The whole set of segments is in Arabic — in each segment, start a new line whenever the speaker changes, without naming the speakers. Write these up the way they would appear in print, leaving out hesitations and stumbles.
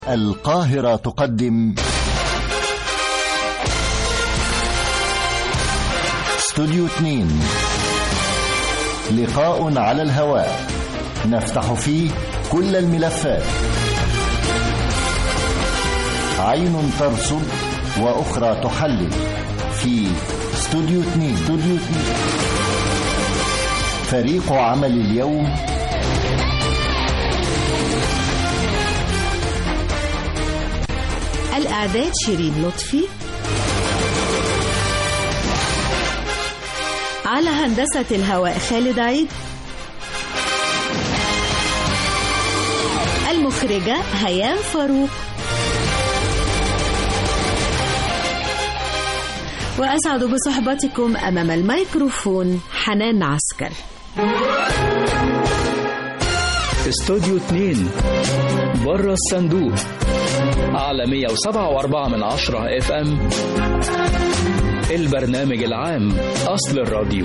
القاهرة تقدم استوديو 2، لقاء على الهواء نفتح فيه كل الملفات، عين ترصد وأخرى تحلل في استوديو 2. فريق عمل اليوم:
الإعداد شيرين لطفي، على هندسة الهواء خالد عيد، المخرجة هيام فاروق، وأسعد بصحبتكم أمام الميكروفون حنان عسكر.
استوديو 2 بره الصندوق على 107.4 FM، البرنامج العام أصل الراديو.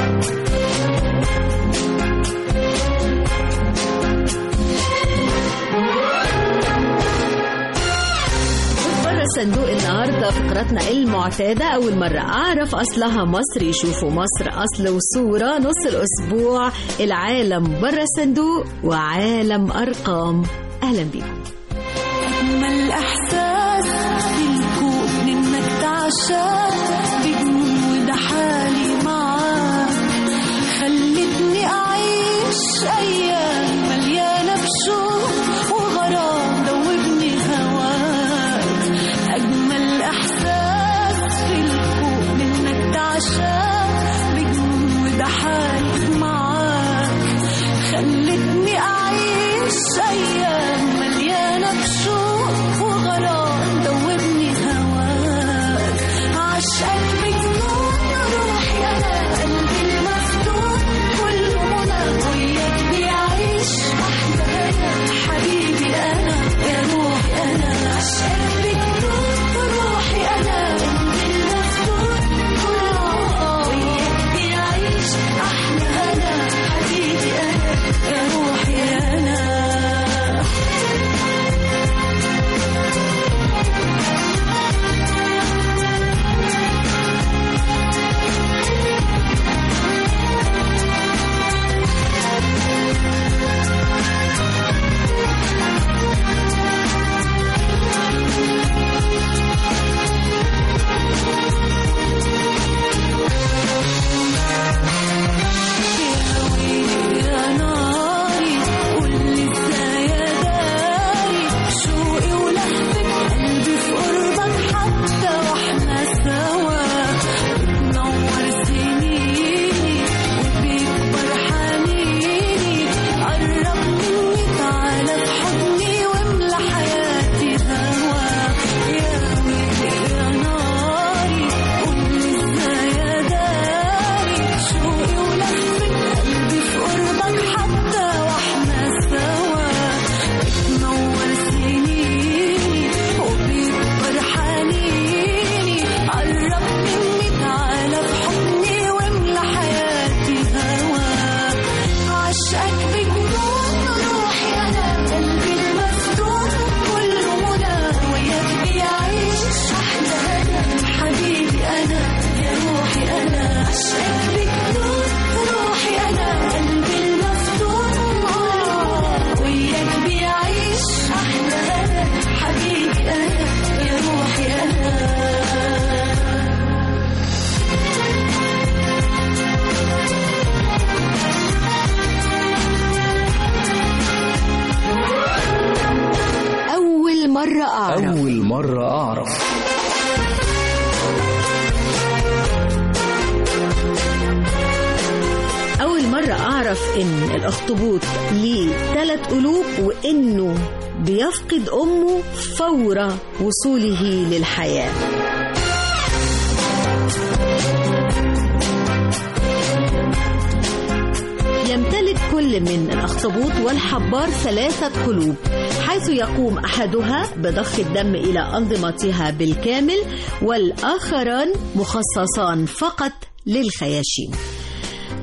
بره الصندوق النهارده فقرتنا المعتادة، أول مرة أعرف أصلها مصر، يشوفوا مصر أصل وصورة، نص الأسبوع العالم بره الصندوق وعالم أرقام. أهلا بيكم.
أجمل إحساس بالكون إنك تعشق بجنون، وده حالي معاك، خلتني أعيش أيام مليانة بشوق وغرام، دوبني هواك. أجمل إحساس بالكون إنك تعشق بجنون، وده حالي معاك، خلتني أعيش أيام مليانة بشوق وغرام، دوبني هواك. عشقك بجنون روحي أنا، قلبي المفتون كله منى، وياك بيعيش أحلى حبيبي أنا يا روحي أنا. عشقك بجنون روحي أنا، قلبي المفتون كله، وياك بيعيش أحلى حبيبي أنا يا روحي أنا.
أول مرة أعرف.
أول مرة أعرف إن الأخطبوط ليه 3 قلوب، وإنه بيفقد أمه فور وصوله للحياة. يمتلك كل من الأخطبوط والحبار 3 قلوب، حيث يقوم أحدها بضخ الدم إلى أنظمتها بالكامل، والآخران مخصصان فقط للخياشيم.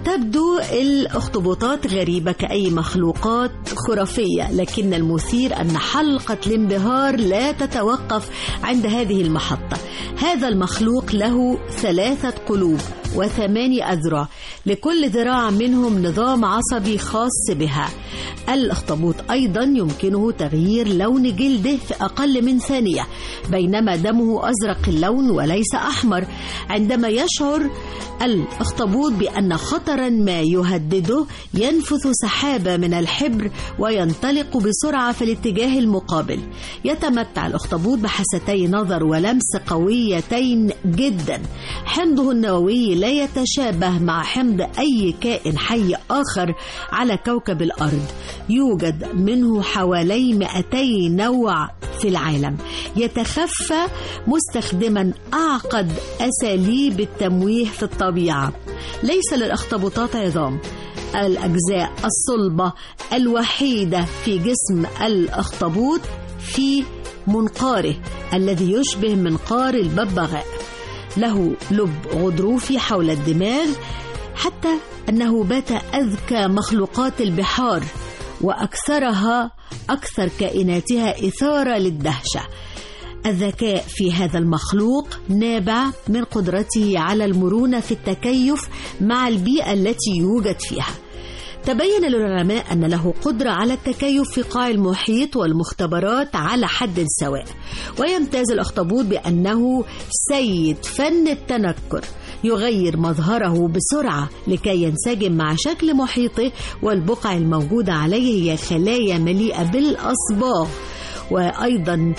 قد تبدو الأخطبوطات غريبة كأي مخلوقات خرافية، لكن المثير أن حلقة الانبهار لا تتوقف عند هذه المحطة. هذا المخلوق له 3 قلوب و8 أذرع، لكل ذراع منهم نظام عصبي خاص بها. الأخطبوط أيضا يمكنه تغيير لون جلده في أقل من ثانية، بينما دمه أزرق اللون وليس أحمر. عندما يشعر الأخطبوط بأن خطرا ما يهدده ينفث سحابة من الحبر وينطلق بسرعة في الاتجاه المقابل. يتمتع الأخطبوط بحستي نظر ولمس قويتين جدا. حمضه النووي لا يتشابه مع حمض أي كائن حي آخر على كوكب الأرض. يوجد منه حوالي 200 نوع في العالم. يتخفى مستخدما أعقد أساليب التمويه في الطبيعة. ليس للأخطبوطات عظام. الأجزاء الصلبة الوحيدة في جسم الأخطبوط في منقاره الذي يشبه منقار الببغاء. له لب غضروفي حول الدماغ، حتى أنه بات أذكى مخلوقات البحار وأكثر كائناتها إثارة للدهشة. الذكاء في هذا المخلوق نابع من قدرته على المرونة في التكيف مع البيئة التي يوجد فيها. تبين للعلماء أن له قدرة على التكيف في قاع المحيط والمختبرات على حد سواء. ويمتاز الأخطبوط بأنه سيد فن التنكر، يغير مظهره بسرعة لكي ينسجم مع شكل محيطه، والبقع الموجودة عليه هي خلايا مليئة بالأصباغ. وأيضا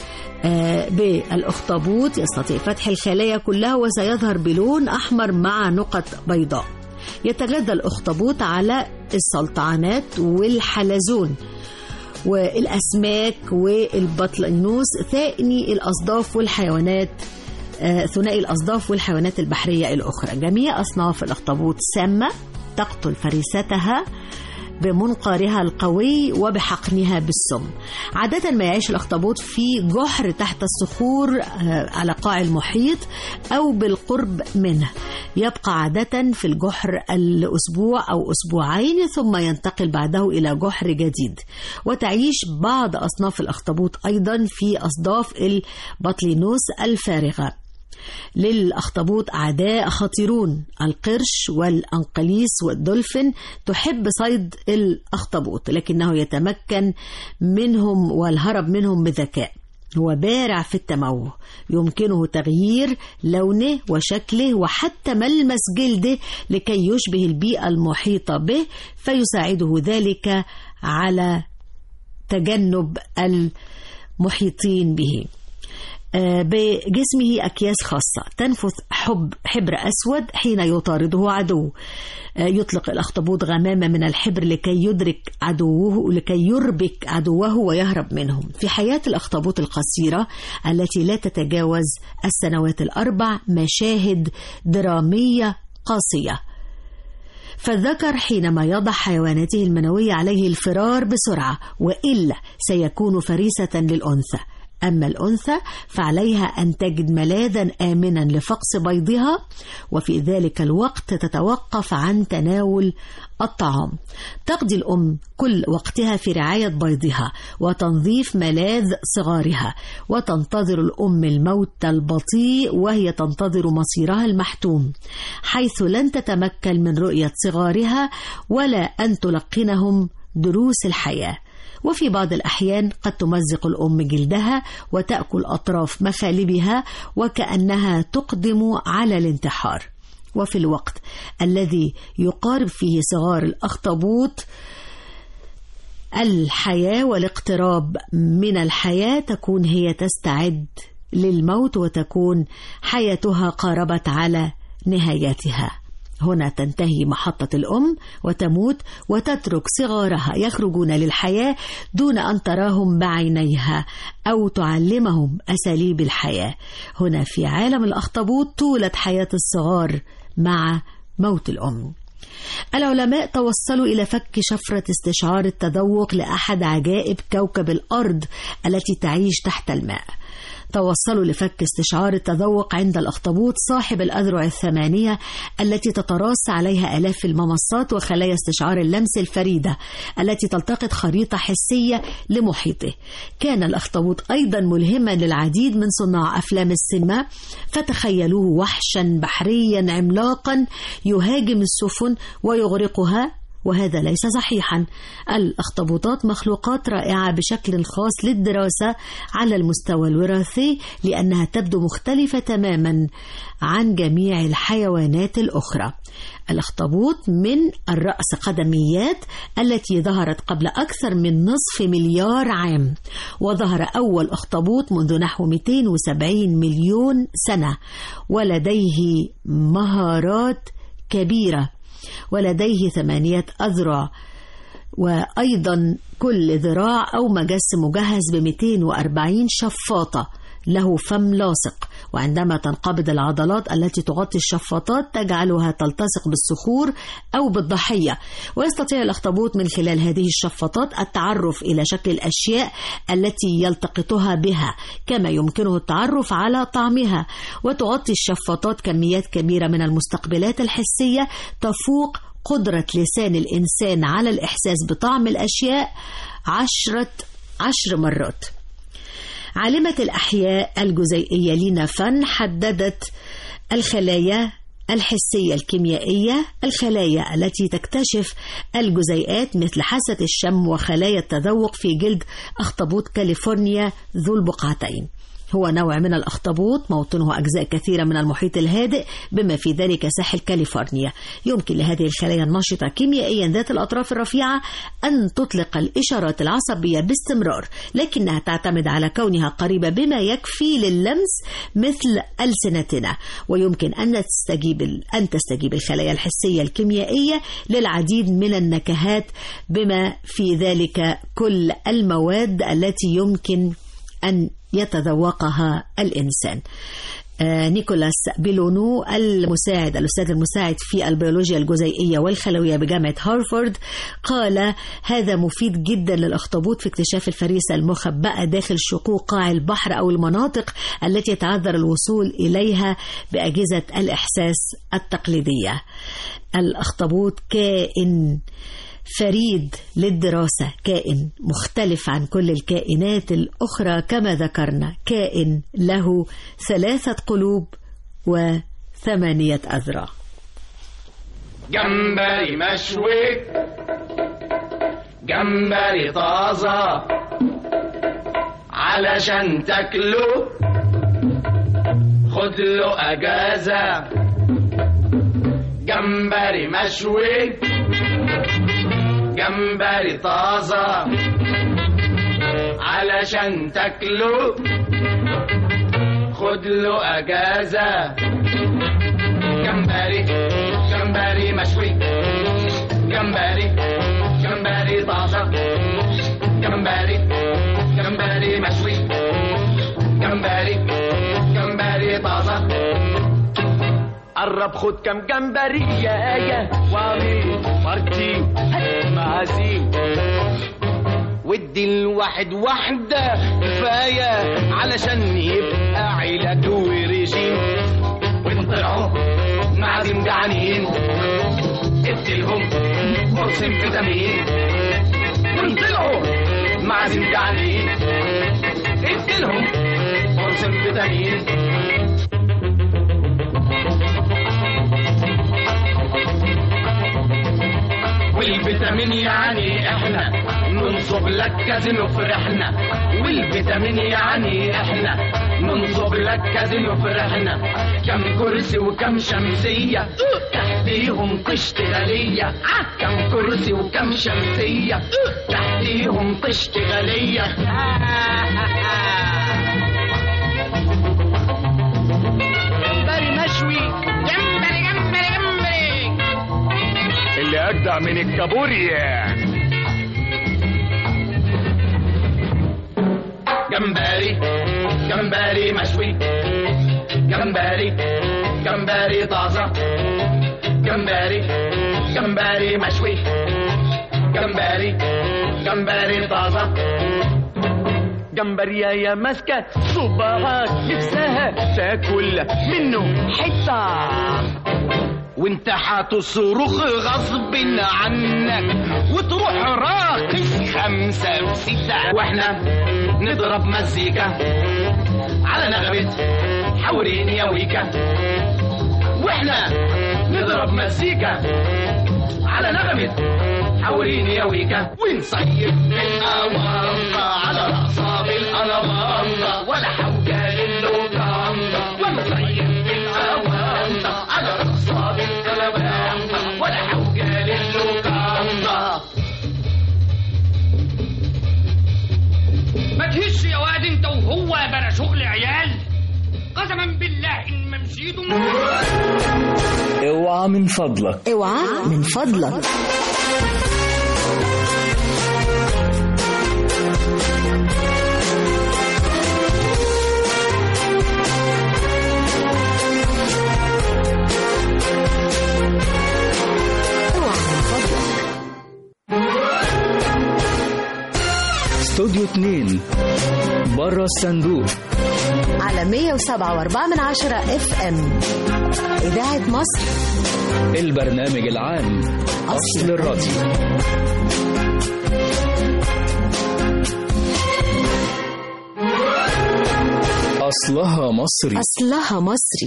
بالأخطبوط يستطيع فتح الخلايا كلها وسيظهر بلون أحمر مع نقط بيضاء. يتغذى الأخطبوط على السلطعانات والحلزون والأسماك والبطلينوس ثنائي الأصداف والحيوانات البحرية الأخرى. جميع أصناف الأخطبوط سامة، تقتل فريستها بمنقارها القوي وبحقنها بالسم. عادة ما يعيش الأخطبوط في جحر تحت الصخور على قاع المحيط أو بالقرب منه. يبقى عادة في الجحر الأسبوع أو أسبوعين، ثم ينتقل بعده إلى جحر جديد. وتعيش بعض أصناف الأخطبوط أيضا في أصداف البطلينوس الفارغة. للأخطبوط أعداء خطيرون، القرش والأنقليس والدولفين تحب صيد الأخطبوط، لكنه يتمكن منهم والهرب منهم بذكاء. هو بارع في التموه، يمكنه تغيير لونه وشكله وحتى ملمس جلده لكي يشبه البيئة المحيطة به، فيساعده ذلك على تجنب المحيطين به. بجسمه أكياس خاصة تنفث حبر أسود حين يطارده عدو. يطلق الأخطبوط غمامة من الحبر لكي يربك عدوه ويهرب منهم. في حياة الأخطبوط القصيرة التي لا تتجاوز السنوات 4 مشاهد درامية قاسية. فالذكر حينما يضع حيواناته المنوية عليه الفرار بسرعة، وإلا سيكون فريسة للأنثى. أما الأنثى فعليها أن تجد ملاذا آمنا لفقس بيضها، وفي ذلك الوقت تتوقف عن تناول الطعام. تقضي الأم كل وقتها في رعاية بيضها وتنظيف ملاذ صغارها، وتنتظر الأم الموت البطيء وهي تنتظر مصيرها المحتوم، حيث لن تتمكن من رؤية صغارها ولا أن تلقنهم دروس الحياة. وفي بعض الأحيان قد تمزق الأم جلدها وتأكل أطراف مخالبها وكأنها تقدم على الانتحار. وفي الوقت الذي يقارب فيه صغار الأخطبوط الحياة والاقتراب من الحياة، تكون هي تستعد للموت وتكون حياتها قاربت على نهايتها. هنا تنتهي محطة الأم وتموت، وتترك صغارها يخرجون للحياة دون أن تراهم بعينيها أو تعلمهم أساليب الحياة. هنا في عالم الأخطبوط تولد حياة الصغار مع موت الأم. العلماء توصلوا إلى فك شفرة استشعار التذوق لأحد عجائب كوكب الأرض التي تعيش تحت الماء. توصلوا لفك استشعار التذوق عند الأخطبوط صاحب الأذرع الثمانية التي تتراص عليها آلاف الممصات وخلايا استشعار اللمس الفريدة التي تلتقط خريطة حسية لمحيطه. كان الأخطبوط أيضا ملهما للعديد من صناع أفلام السينما، فتخيلوه وحشا بحريا عملاقا يهاجم السفن ويغرقها، وهذا ليس صحيحا. الأخطبوطات مخلوقات رائعة بشكل خاص للدراسة على المستوى الوراثي، لأنها تبدو مختلفة تماما عن جميع الحيوانات الأخرى. الأخطبوط من الرأس قدميات التي ظهرت قبل أكثر من نصف مليار عام، وظهر أول أخطبوط منذ نحو 270 مليون سنة، ولديه مهارات كبيرة، ولديه 8 أذرع، وأيضا كل ذراع أو مجس مجهز ب240 شفاطة، له فم لاصق، وعندما تنقبض العضلات التي تغطي الشفاطات تجعلها تلتصق بالصخور أو بالضحية، ويستطيع الأخطبوط من خلال هذه الشفاطات التعرف إلى شكل الأشياء التي يلتقطها بها، كما يمكنه التعرف على طعمها. وتغطي الشفاطات كميات كبيرة من المستقبلات الحسية تفوق قدرة لسان الإنسان على الإحساس بطعم الأشياء 10 مرات. عالمة الأحياء الجزيئية لينا فان حددت الخلايا الحسية الكيميائية، الخلايا التي تكتشف الجزيئات مثل حاسة الشم وخلايا التذوق في جلد أخطبوط كاليفورنيا ذو البقعتين. هو نوع من الأخطبوط موطنه أجزاء كثيرة من المحيط الهادئ بما في ذلك ساحل كاليفورنيا. يمكن لهذه الخلايا النشطة كيميائيا ذات الأطراف الرفيعة أن تطلق الإشارات العصبية باستمرار، لكنها تعتمد على كونها قريبة بما يكفي لللمس مثل ألسنتنا، ويمكن أن تستجيب الخلايا الحسية الكيميائية للعديد من النكهات بما في ذلك كل المواد التي يمكن أن يتذوقها الإنسان. نيكولاس بيلونو الأستاذ المساعد في البيولوجيا الجزيئية والخلوية بجامعة هارفارد قال: هذا مفيد جدا للأخطبوط في اكتشاف الفريسة المخبأة داخل شقوق قاع البحر أو المناطق التي يتعذر الوصول إليها بأجهزة الإحساس التقليدية. الأخطبوط كائن فريد للدراسة، كائن مختلف عن كل الكائنات الأخرى كما ذكرنا، كائن له 3 قلوب و8 أذرع.
جمبري مشوي، جمبري طازة علشان تاكله، خد له أجازة. جمبري مشوي، جمبري طازة علشان تاكله، خد له أجازة. جمبري جمبري مشوي، جمبري جمبري طازة، جمبري جمبري مشوي، جمبري جمبري طازة. قرب خد كم جمبرية يا وامي مرتي مهازيم، ودي الواحد واحدة كفاية علشان يبقى عيلة ورجيم. وانطلعوا معازيم جعانين اديلهم قرص فيتامين. وانطلعوا معازيم جعانين اديلهم قرص فيتامين. والفيتامين يعني احنا ننصب لك كازينو فرحنا، والفيتامين يعني احنا ننصب لك كازينو فرحنا. كم كرسي وكم شمسية تحتيهم طشت غالية، كم كرسي وكم شمسية تحتيهم طشت غالية. جمبري مشوي، جمبري جمبري جمبري اللي أجدع من الكابوريا. جمبري جمبري مشوي، جمبري جمبري طازة، جمبري جمبري مشوي، جمبري جمبري طازة. جمبرياية ماسكة صباعك نفسها تاكل منه حتة، وانت هتصرخ غصب عنك وتروح راقص 5 و6، واحنا نضرب مزيكا على نغمة حوريني يا ويكا، واحنا نضرب مزيكا على نغمة حوريني يا ويكا، ونصيب بالأوانطة على رأسها بالألمانطة ولا حوجة للوكانطة، ونصيب بالأوانطة على رأسها بالألمانطة ولا حوجة للوكانطة.
ما تهش يا واد انت وهو بلا شغل عيال، قسما بالله ان ما مشيتم.
اوعى من فضلك،
اوعى من فضلك.
استوديو 2 بره الصندوق
على 107.4 FM إذاعة مصر،
البرنامج العام أصل الراديو. أصلها مصري،
أصلها مصري.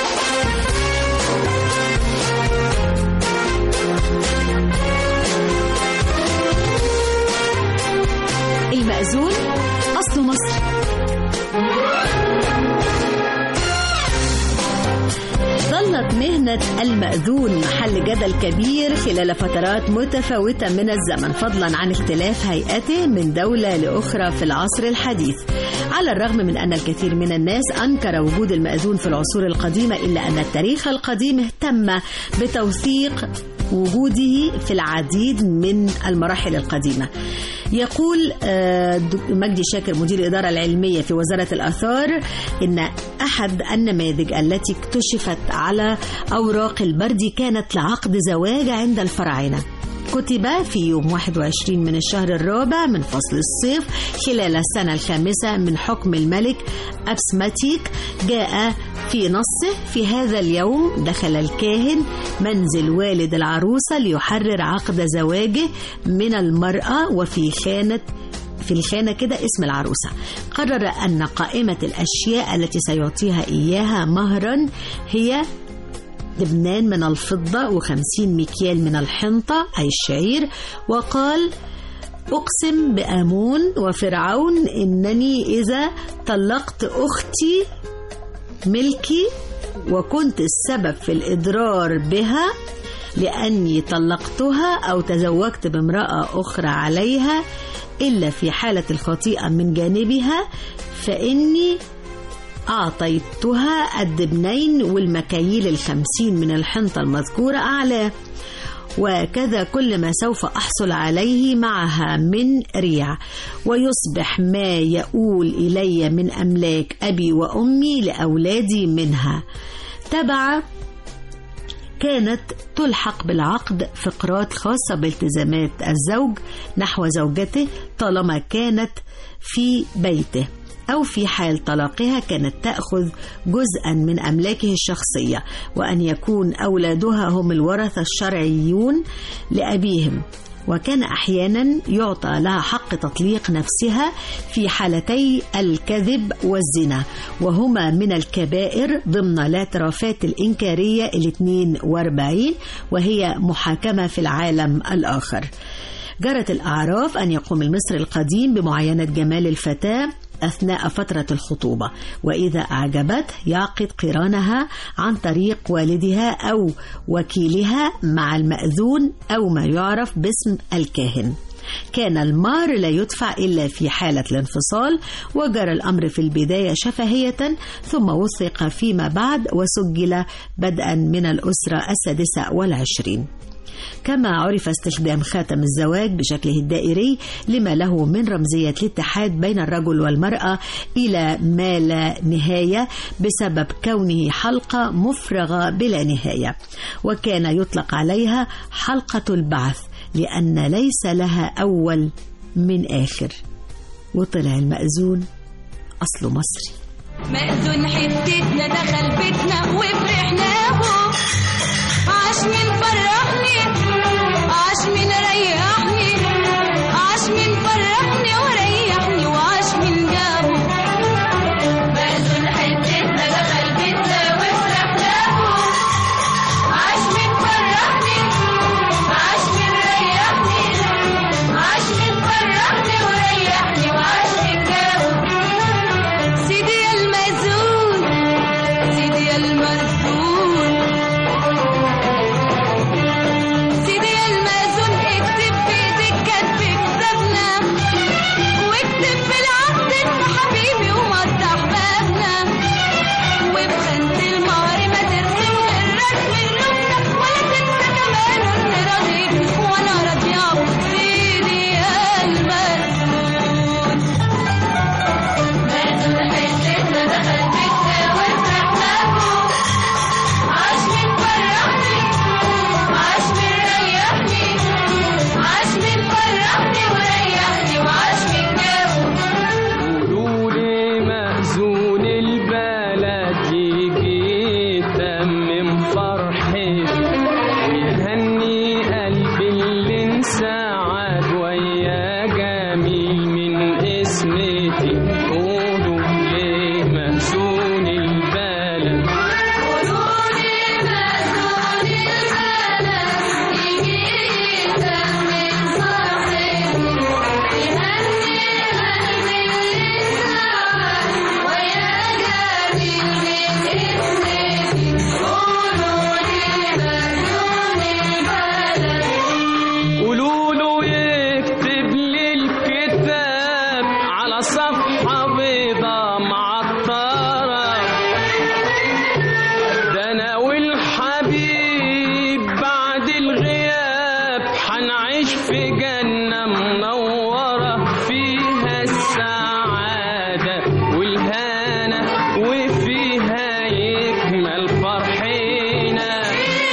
المأذون أصله مصري. ظلت مهنة المأذون محل جدل كبير خلال فترات متفاوتة من الزمن، فضلا عن اختلاف هيئته من دولة لأخرى في العصر الحديث. على الرغم من أن الكثير من الناس أنكر وجود المأذون في العصور القديمة، إلا أن التاريخ القديم اهتم بتوثيق وجوده في العديد من المراحل القديمة. يقول مجدي شاكر مدير الإدارة العلمية في وزارة الآثار إن أحد النماذج التي اكتشفت على أوراق البردي كانت لعقد زواج عند الفراعنة، كتب في يوم 21 من الشهر الرابع من فصل الصيف خلال السنة الخامسة من حكم الملك أبسماتيك. جاء في نصه: في هذا اليوم دخل الكاهن منزل والد العروسة ليحرر عقد زواجه من المرأة، وفي الخانة كده اسم العروسة. قرر أن قائمة الأشياء التي سيعطيها إياها مهرا هي لبنان من الفضة و50 مكيال من الحنطة أي الشعير، وقال: أقسم بآمون وفرعون إنني إذا طلقت أختي ملكي وكنت السبب في الإضرار بها لأني طلقتها أو تزوجت بامرأة أخرى عليها إلا في حالة الخطيئة من جانبها، فإني أعطيتها الدبنين والمكاييل 50 من الحنطة المذكورة أعلاه، وكذا كل ما سوف أحصل عليه معها من ريع، ويصبح ما يؤول إلي من أملاك أبي وأمي لأولادي منها. تبع كانت تلحق بالعقد فقرات خاصة بالتزامات الزوج نحو زوجته طالما كانت في بيته، أو في حال طلاقها كانت تأخذ جزءا من أملاكه الشخصية، وأن يكون أولادها هم الورثة الشرعيون لأبيهم، وكان أحيانا يعطى لها حق تطليق نفسها في حالتي الكذب والزنا، وهما من الكبائر ضمن الاعترافات الإنكارية 42، وهي محاكمة في العالم الآخر. جرت الأعراف أن يقوم المصري القديم بمعاينة جمال الفتاة أثناء فترة الخطوبة، وإذا أعجبته يعقد قرانها عن طريق والدها أو وكيلها مع المأذون أو ما يعرف باسم الكاهن. كان المهر لا يدفع إلا في حالة الانفصال، وجرى الأمر في البداية شفهية ثم وثق فيما بعد وسجل بدءا من الأسرة 26. كما عرف استخدام خاتم الزواج بشكله الدائري لما له من رمزية الاتحاد بين الرجل والمرأة إلى ما لا نهاية بسبب كونه حلقة مفرغة بلا نهاية، وكان يطلق عليها حلقة البعث لأن ليس لها أول من آخر. وطلع المأذون أصله مصري.
مأذون حتتنا دخل بيتنا وفرحناه، عاش من فرحني عاش من ريحني، عاش من فرحني وريحني وعاش من جابه. مأذون حتتنا دخل بيتنا وفرحناه، عاش من فرحني عاش من ريحني، عاش من فرحني وريحني وعاش من جابه. سيدي يا المأذون سيدي يا المأذون سيدي يا المأذون، اكتب بإيدك كتب كتابنا، واكتب في العقد إن حبيبي ومطح بابنا، وبخانة المهر ما ترسم غير رسم قلوبنا، ولا تنسى كمان إن راضيك وأنا راضية. سيدي يا المأذون. مأذون حتتنا دخل بيتنا وفرحناه، عاش من فرحني عاش من ريحني، عاش من فرحني وريحني وعاش من جابه.
قولوا لي مأذون البلد يجي يتمم فرحي ويهني قلبي اللي انسعد ويا جميل من اسمتي. قولوا لي مأذون البلد،
قولوا لي مأذون البلد يجي يتمم فرحي ويهني قلبي اللي انسعد ويا جميل من اسمتي. قولوا لي مأذون البلد.
قولوا له يكتب لي الكتاب على صفحة بيضة معطرة، ده أنا والحبيب بعد الغياب حنعيش في جنة منورة، فيها السعادة والهنا وفيها يكمل فرحنا.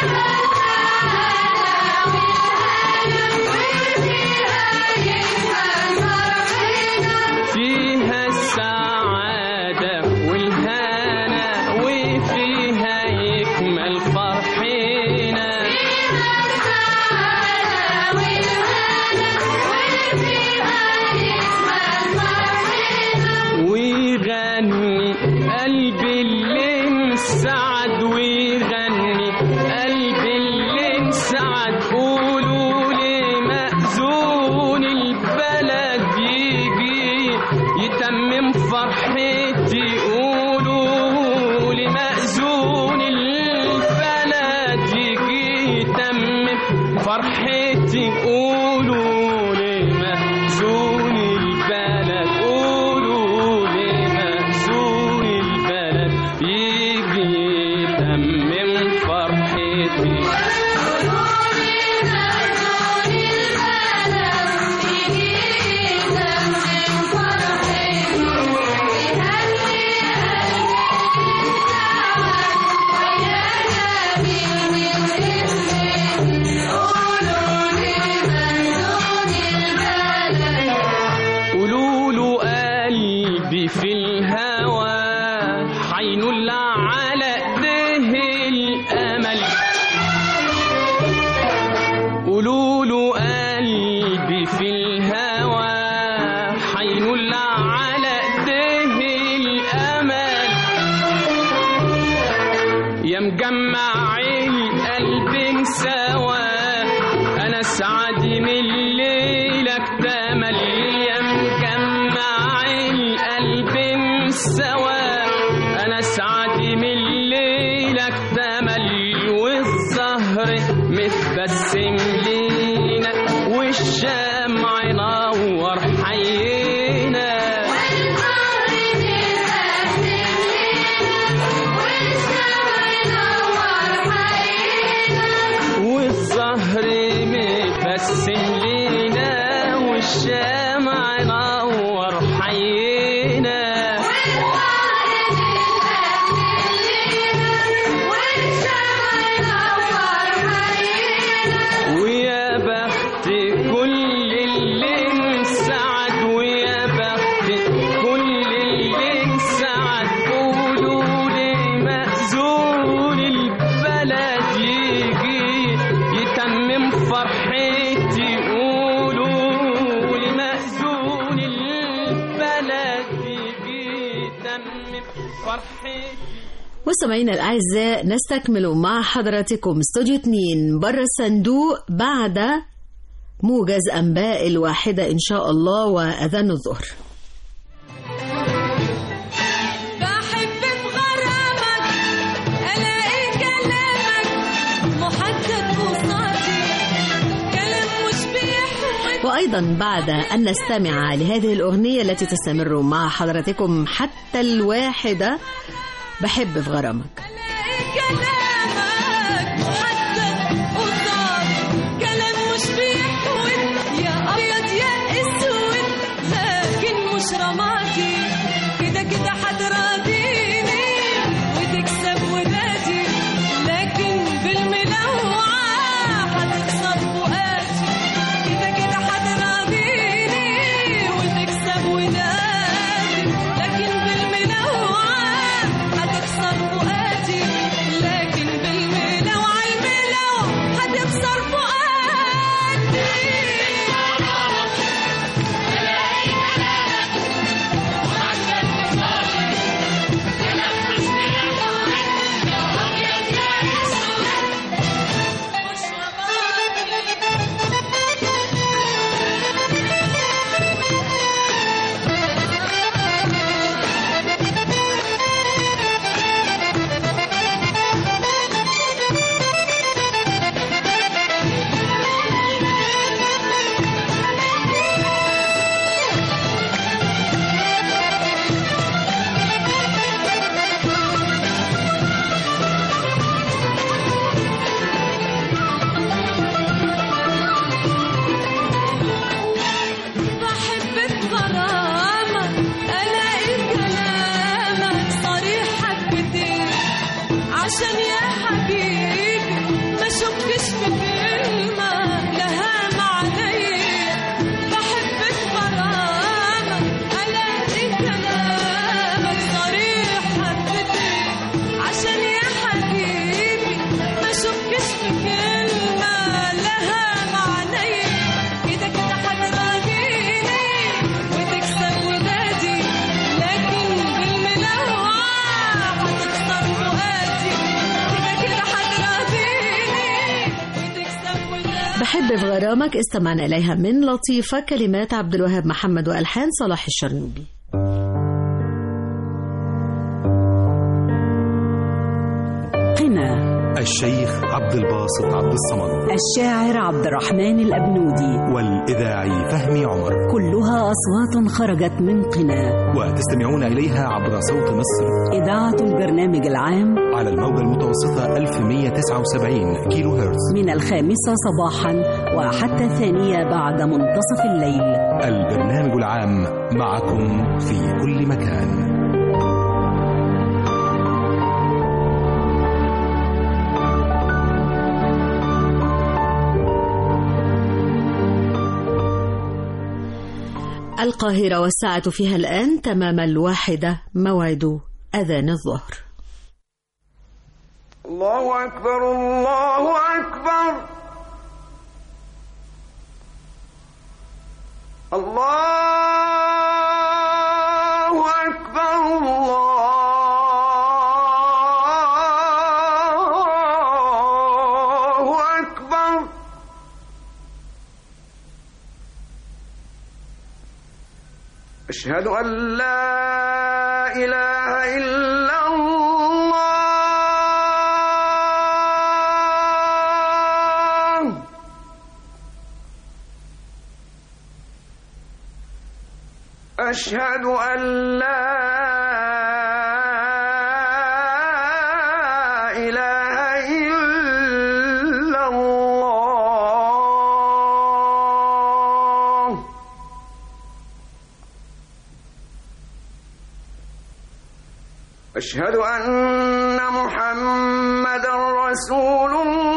فيها السعادة والهنا وفيها يكمل فرحنا. ويغني قلبي اللي انسعد ويغني قلبي اللي انسعد. قولوا لي مأذون البلد يجي يتمم فرحتي. قولوا لي مأذون البلد يجي يتمم فرحتي. قولوا لي مأذون البلد، قولوا لي مأذون البلد يجي يتمم فرحتي. قولوا له قلبي في الهوى حينول على ايديه الامل. قولوا له قلبي في الهوى حينول على ايديه الامل. يا مجمع القلب سوا انا سعد من ليلك تمل. يا مجمع القلب سوا انا سعد من ليلك تمل. والزهر متبسم لينا والشمع ينور حينا. والزهر متبسم لينا والشمع ينور حينا. ويا بخت كل فرحتي.
مستمعينا الأعزاء، نستكمل مع حضراتكم استوديو 2 بره الصندوق بعد موجز أنباء الواحدة إن شاء الله وأذان الظهر.
بحب بغرامك ألاقي كلامك محدد قصادي كلام مش بيحوي.
وأيضا بعد أن نستمع لهذه الأغنية التي تستمر مع حضراتكم حتى الواحدة، بحب في غرامك.
كلامك محدد قصاد كلام مش بيحوي يا أبيض يا أسود لكن مش رمادي كده كده هتراضيني وتكسب ودادي لكن بالملوعة هتخسر فؤادي كده كده هتراضيني وتكسب ودادي لكن بالملوعة هتكسر فؤادي لكن بالملوعة الملوعة هتكسر فؤادي. بحب بغرامك ألاقي كلامك صريح حبتين عشان يا حبيبي ما شكش في كلمة لها معنيين. بحب بغرامك ألاقي كلامك صريح حبتين عشان يا حبيبي ما شكش في كلمة لها معنيين كده كده هتراضيني وتكسب ودادي لكن بالملوعة هتكسر فؤادي كده كده هتراضيني وتكسب ودادي.
بحب في غرامك استمعنا إليها من لطيفة، كلمات عبد الوهاب محمد وألحان صلاح الشرنوبي.
قنا
الشيخ عبد الباسط عبد الصمد،
الشاعر عبد الرحمن الأبنودي،
والإذاعي فهمي عمر،
كلها أصوات خرجت من قنا،
وتستمعون إليها عبر صوت مصر،
إذاعة البرنامج العام
على الموجة المتوسطة 1179 كيلو هرتز،
من 5 صباحا وحتى 2 بعد منتصف الليل.
البرنامج العام معكم في كل مكان.
القاهرة والساعة فيها الآن تمام 1 موعد أذان الظهر.
الله أكبر الله أكبر الله أكبر الله أكبر. أشهد أن لا إله إلا الله. أشهد أن لا إله إلا الله. أشهد أن محمدًا رسول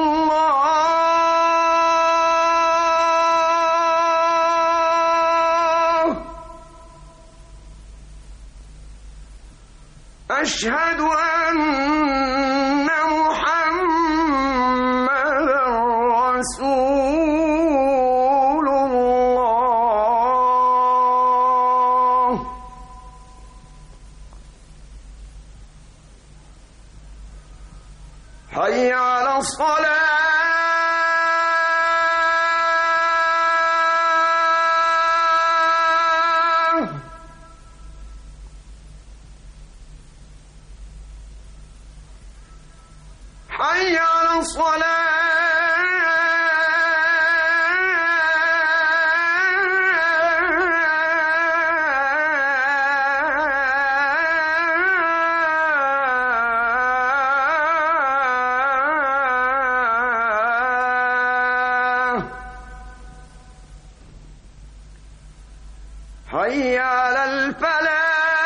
الله. أشهد أن محمدًا رسول الله. حي على الصلاة حي على الصلاة حي على الفلاح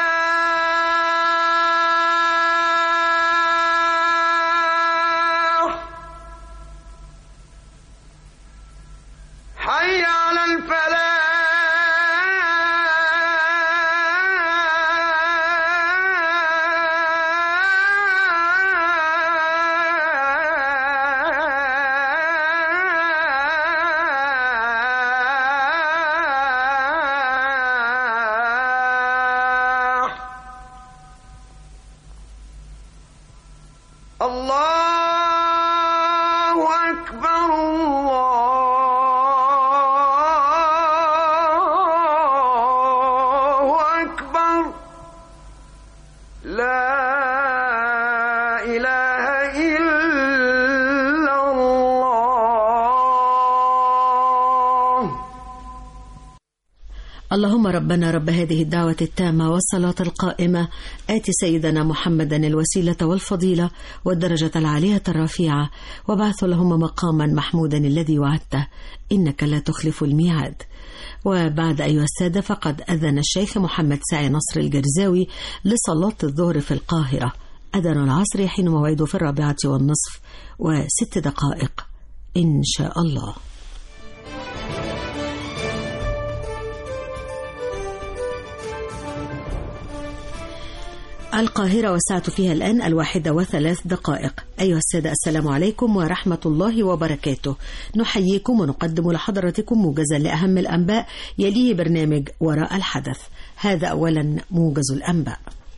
حي على الفلاح الله أكبر الله أكبر لا إله إلا الله.
اللهم ربنا رب هذه الدعوة التامة والصلاة القائمة آت سيدنا محمدا الوسيلة والفضيلة والدرجة العالية الرفيعة وابعث اللهم مقاما محمودا الذي وعدته إنك لا تخلف الميعاد. وبعد أيها السادة فقد أذن الشيخ محمد سعي نصر الجرزاوي لصلاة الظهر في القاهرة. أذان العصر يحين موعده في 4:06 إن شاء الله. القاهرة والساعة فيها الآن 1:03. أيها السادة السلام عليكم ورحمة الله وبركاته. نحييكم ونقدم لحضراتكم موجزا لأهم الأنباء يليه برنامج وراء الحدث. هذا أولا موجز الأنباء.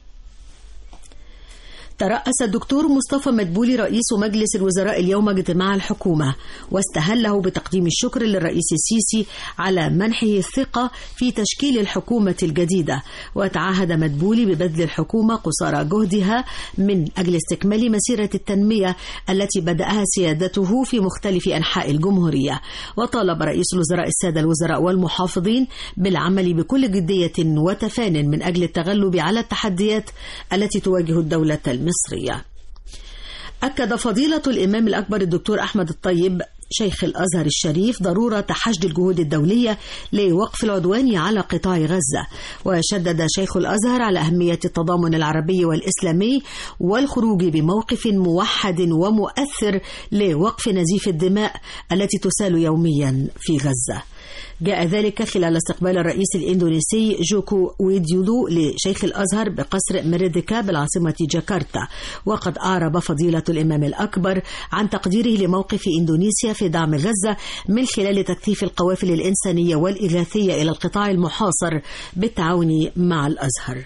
ترأس الدكتور مصطفى مدبولي رئيس مجلس الوزراء اليوم اجتماع الحكومة واستهله بتقديم الشكر للرئيس السيسي على منحه الثقة في تشكيل الحكومة الجديدة. وتعهد مدبولي ببذل الحكومة قصارى جهدها من أجل استكمال مسيرة التنمية التي بدأها سيادته في مختلف أنحاء الجمهورية. وطالب رئيس الوزراء السادة الوزراء والمحافظين بالعمل بكل جدية وتفان من أجل التغلب على التحديات التي تواجه الدولة المصرية. أكد فضيلة الإمام الأكبر الدكتور أحمد الطيب شيخ الأزهر الشريف ضرورة تحشد الجهود الدولية لوقف العدوان على قطاع غزة. وشدد شيخ الأزهر على أهمية التضامن العربي والإسلامي والخروج بموقف موحد ومؤثر لوقف نزيف الدماء التي تسال يوميا في غزة. جاء ذلك خلال استقبال الرئيس الإندونيسي جوكو ويديودو لشيخ الأزهر بقصر ميرديكا بالعاصمة جاكرتا. وقد أعرب فضيلة الإمام الأكبر عن تقديره لموقف إندونيسيا في دعم غزة من خلال تكثيف القوافل الإنسانية والإغاثية إلى القطاع المحاصر بالتعاون مع الأزهر.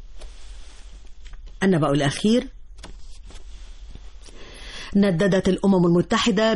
النبأ الأخير. نددت الأمم المتحدة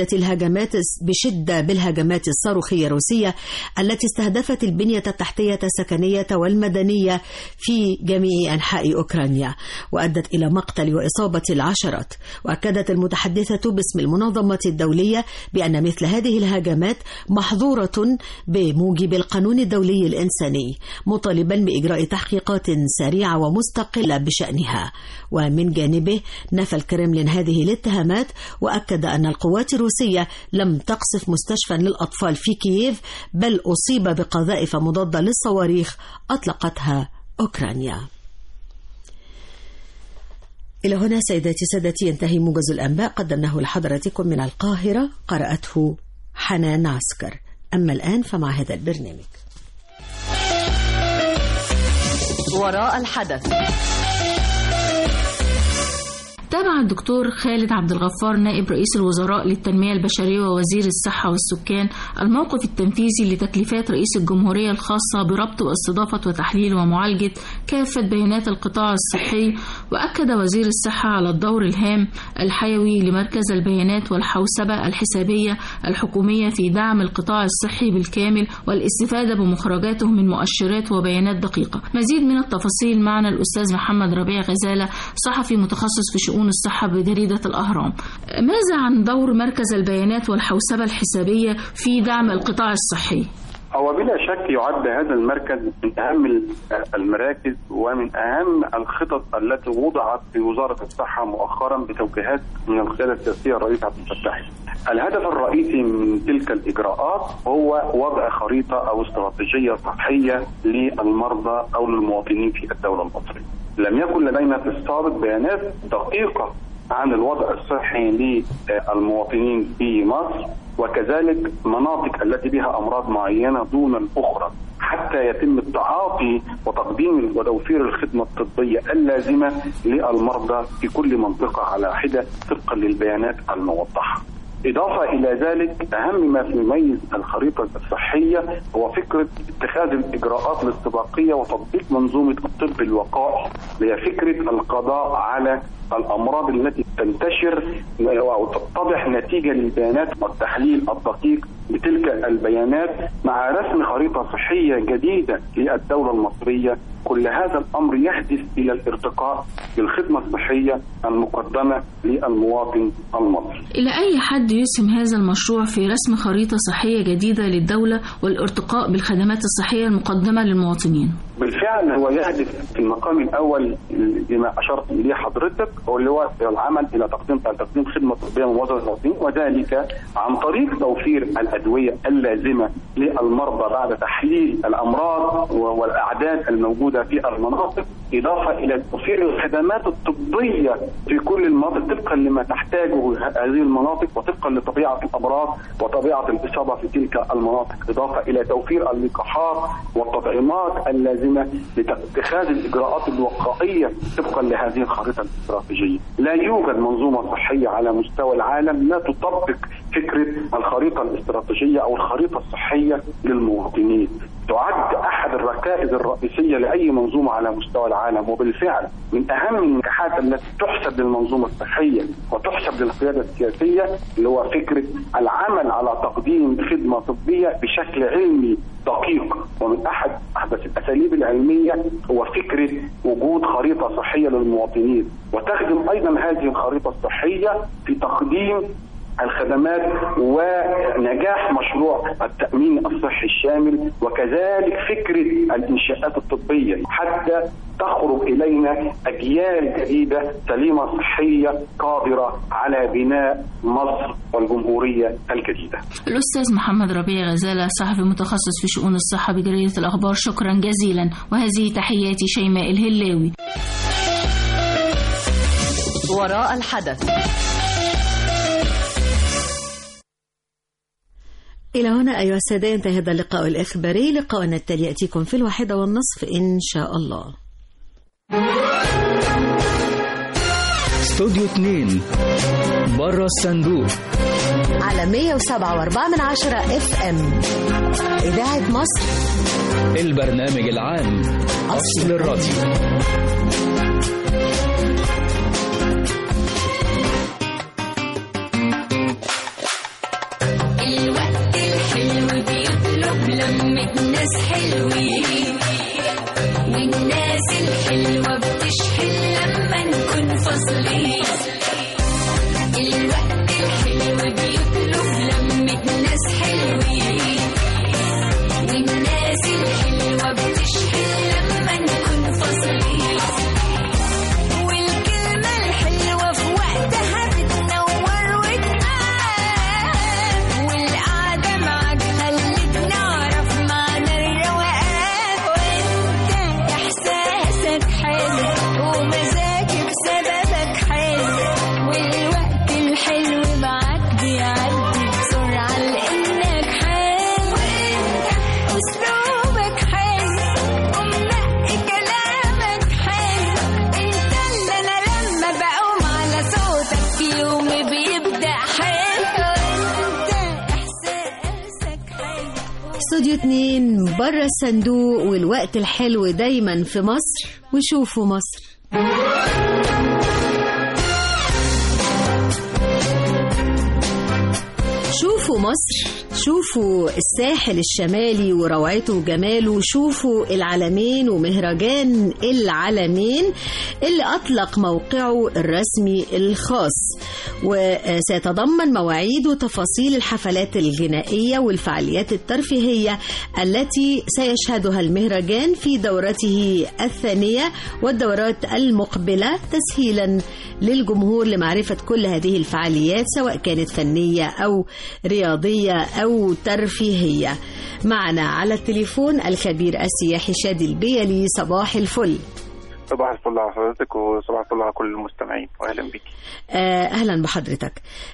بشدة بالهجمات الصاروخية الروسية التي استهدفت البنية التحتية السكنية والمدنية في جميع أنحاء أوكرانيا وأدت إلى مقتل وإصابة العشرات. وأكدت المتحدثة باسم المنظمة الدولية بأن مثل هذه الهجمات محظورة بموجب القانون الدولي الإنساني، مطالبا بإجراء تحقيقات سريعة ومستقلة بشأنها. ومن جانبه نفى الكرملين هذه الاتهامات وأكد أن القوات الروسية لم تقصف مستشفى للأطفال في كييف بل أصيب بقذائف مضادة للصواريخ أطلقتها أوكرانيا. إلى هنا سيداتي سادتي ينتهي موجز الأنباء قدمناه لحضراتكم من القاهرة، قرأته حنان عسكر. أما الآن فمع هذا البرنامج
وراء الحدث. تابع الدكتور خالد عبد الغفار نائب رئيس الوزراء للتنمية البشرية ووزير الصحة والسكان الموقف التنفيذي لتكليفات رئيس الجمهورية الخاصة بربط واستضافة وتحليل ومعالجة كافة بيانات القطاع الصحي. وأكد وزير الصحة على الدور الهام الحيوي لمركز البيانات والحوسبة الحسابية الحكومية في دعم القطاع الصحي بالكامل والاستفادة بمخرجاته من مؤشرات وبيانات دقيقة. مزيد من التفاصيل معنا الأستاذ محمد ربيع غزالة صحفي متخصص في شؤون الصحة بجريدة الأهرام. ماذا عن دور مركز البيانات والحوسبة الحسابية في دعم القطاع الصحي؟
هو بلا شك يعد هذا المركز من أهم المراكز ومن أهم الخطط التي وضعت في وزارة الصحة مؤخرا بتوجيهات من القيادة السياسية الرئيس عبد الفتاح. الهدف الرئيسي من تلك الإجراءات هو وضع خريطة أو استراتيجية صحية للمرضى أو للمواطنين في الدولة المصرية. لم يكن لدينا في السابق بيانات دقيقة عن الوضع الصحي للمواطنين في مصر، وكذلك مناطق التي بها أمراض معينة دون الأخرى، حتى يتم التعاطي وتقديم وتوفير الخدمة الطبية اللازمة للمرضى في كل منطقة على حدة طبقا للبيانات الموضحة. إضافة إلى ذلك أهم ما يميز الخريطة الصحية هو فكرة اتخاذ الإجراءات الاستباقية وتطبيق منظومة الطب الوقائي، هي فكرة القضاء على الأمراض التي تنتشر أو تتضح نتيجة للبيانات والتحليل الدقيق بتلك البيانات مع رسم خريطة صحية جديدة للدولة المصرية. كل هذا الأمر يهدف إلى الارتقاء بالخدمة الصحية المقدمة للمواطن المصري.
إلى أي حد يسهم هذا المشروع في رسم خريطة صحية جديدة للدولة والارتقاء بالخدمات الصحية المقدمة للمواطنين؟
بالفعل هو يهدف في المقام الأول لما أشرت إليه حضرتك، واللي هو العمل إلى تقديم خدمة طبية مميزة للمواطنين، وذلك عن طريق توفير الأدوية اللازمة للمرضى بعد تحليل الأمراض والأعداد الموجودة في المناطق، إضافة إلى توفير الخدمات الطبية في كل المناطق طبقا لما تحتاجه هذه المناطق وطبقا لطبيعة الأمراض وطبيعة الإصابة في تلك المناطق، إضافة إلى توفير اللقاحات والتطعيمات اللازمة لاتخاذ الإجراءات الوقائية طبقا لهذه الخريطة الاستراتيجية. لا يوجد منظومة صحية على مستوى العالم لا تطبق فكرة الخريطة الاستراتيجية أو الخريطة الصحية للمواطنين. تعد أحد الركائز الرئيسية لأي منظومة على مستوى العالم، وبالفعل من أهم النجاحات التي تحسب للمنظومة الصحية وتحسب للقيادة السياسية اللي هو فكرة العمل على تقديم خدمة طبية بشكل علمي دقيق. ومن أحدث الأساليب العلمية هو فكرة وجود خريطة صحية للمواطنين، وتخدم أيضا هذه الخريطة الصحية في تقديم الخدمات ونجاح مشروع التأمين الصحي الشامل، وكذلك فكرة الإنشاءات الطبية حتى تخرج إلينا أجيال جديدة سليمة صحية قادرة على بناء مصر والجمهورية الجديدة.
الأستاذ محمد ربيع غزالة صحفي متخصص في شؤون الصحة بجريدة الأخبار، شكرا جزيلا. وهذه تحياتي شيماء الهلاوي.
وراء الحدث. إلى هنا أيها السادة ينتهي هذا اللقاء الإخباري. لقاءنا التالي يأتيكم في 1:30 إن شاء الله.
استوديو 2 بره الصندوق
على 107.4 FM إذاعة مصر،
البرنامج العام أصل الراديو.
لمة ناس حلوين والناس الحلوة بتشحن لما نكون فاصلين. الوقت الحلو بيطلب لمة ناس حلوين والناس الحلوة بتشحن لما نكون فاصلين. والكلمة الحلوة في وقتها بتنور وتنام، والقعدة معاك خلتنا حلو ومزاجك بسببك حلو.
راديو 2 بره الصندوق، والوقت الحلو دايما في مصر، وشوفوا مصر. شوفوا مصر، شوفوا الساحل الشمالي وروعته وجماله، شوفوا العلمين ومهرجان العلمين اللي أطلق موقعه الرسمي الخاص، وسيتضمن مواعيد وتفاصيل الحفلات الغنائية والفعاليات الترفيهية التي سيشهدها المهرجان في دورته الثانية والدورات المقبلة، تسهيلا للجمهور لمعرفة كل هذه الفعاليات سواء كانت فنية أو رياضية أو ترفيهية. معنا على التليفون الخبير السياحي شادي البيلي. صباح الفل.
صباح الفل على حضرتك وصباح الفل على كل المستمعين، واهلا بك.
اهلا بحضرتك.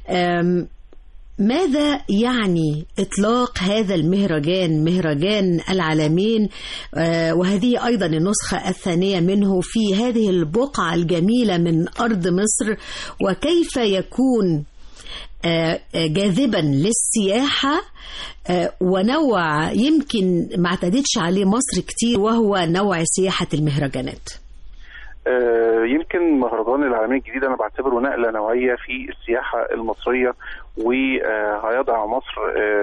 ماذا يعني إطلاق هذا المهرجان، مهرجان العلمين، وهذه أيضا النسخة الثانية منه في هذه البقعة الجميلة من أرض مصر، وكيف يكون جاذبا للسياحة ونوع يمكن ما اعتدتش عليه مصر كتير، وهو نوع سياحة المهرجانات؟
يمكن مهرجان العلمين الجديد أنا بعتبره نقلة نوعية في السياحة المصرية، وهيضع مصر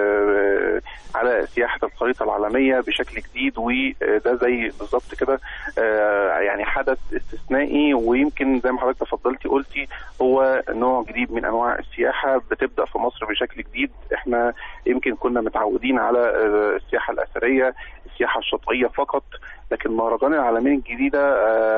على سياحة الخريطة العالمية بشكل جديد، وده زي بالظبط كده يعني حدث استثنائي، ويمكن زي ما حضرتك تفضلتي قلتي هو نوع جديد من أنواع السياحة بتبدأ في مصر بشكل جديد. احنا يمكن كنا متعودين على السياحة الأثرية، السياحة الشاطئية فقط، لكن مهرجان العلمين الجديدة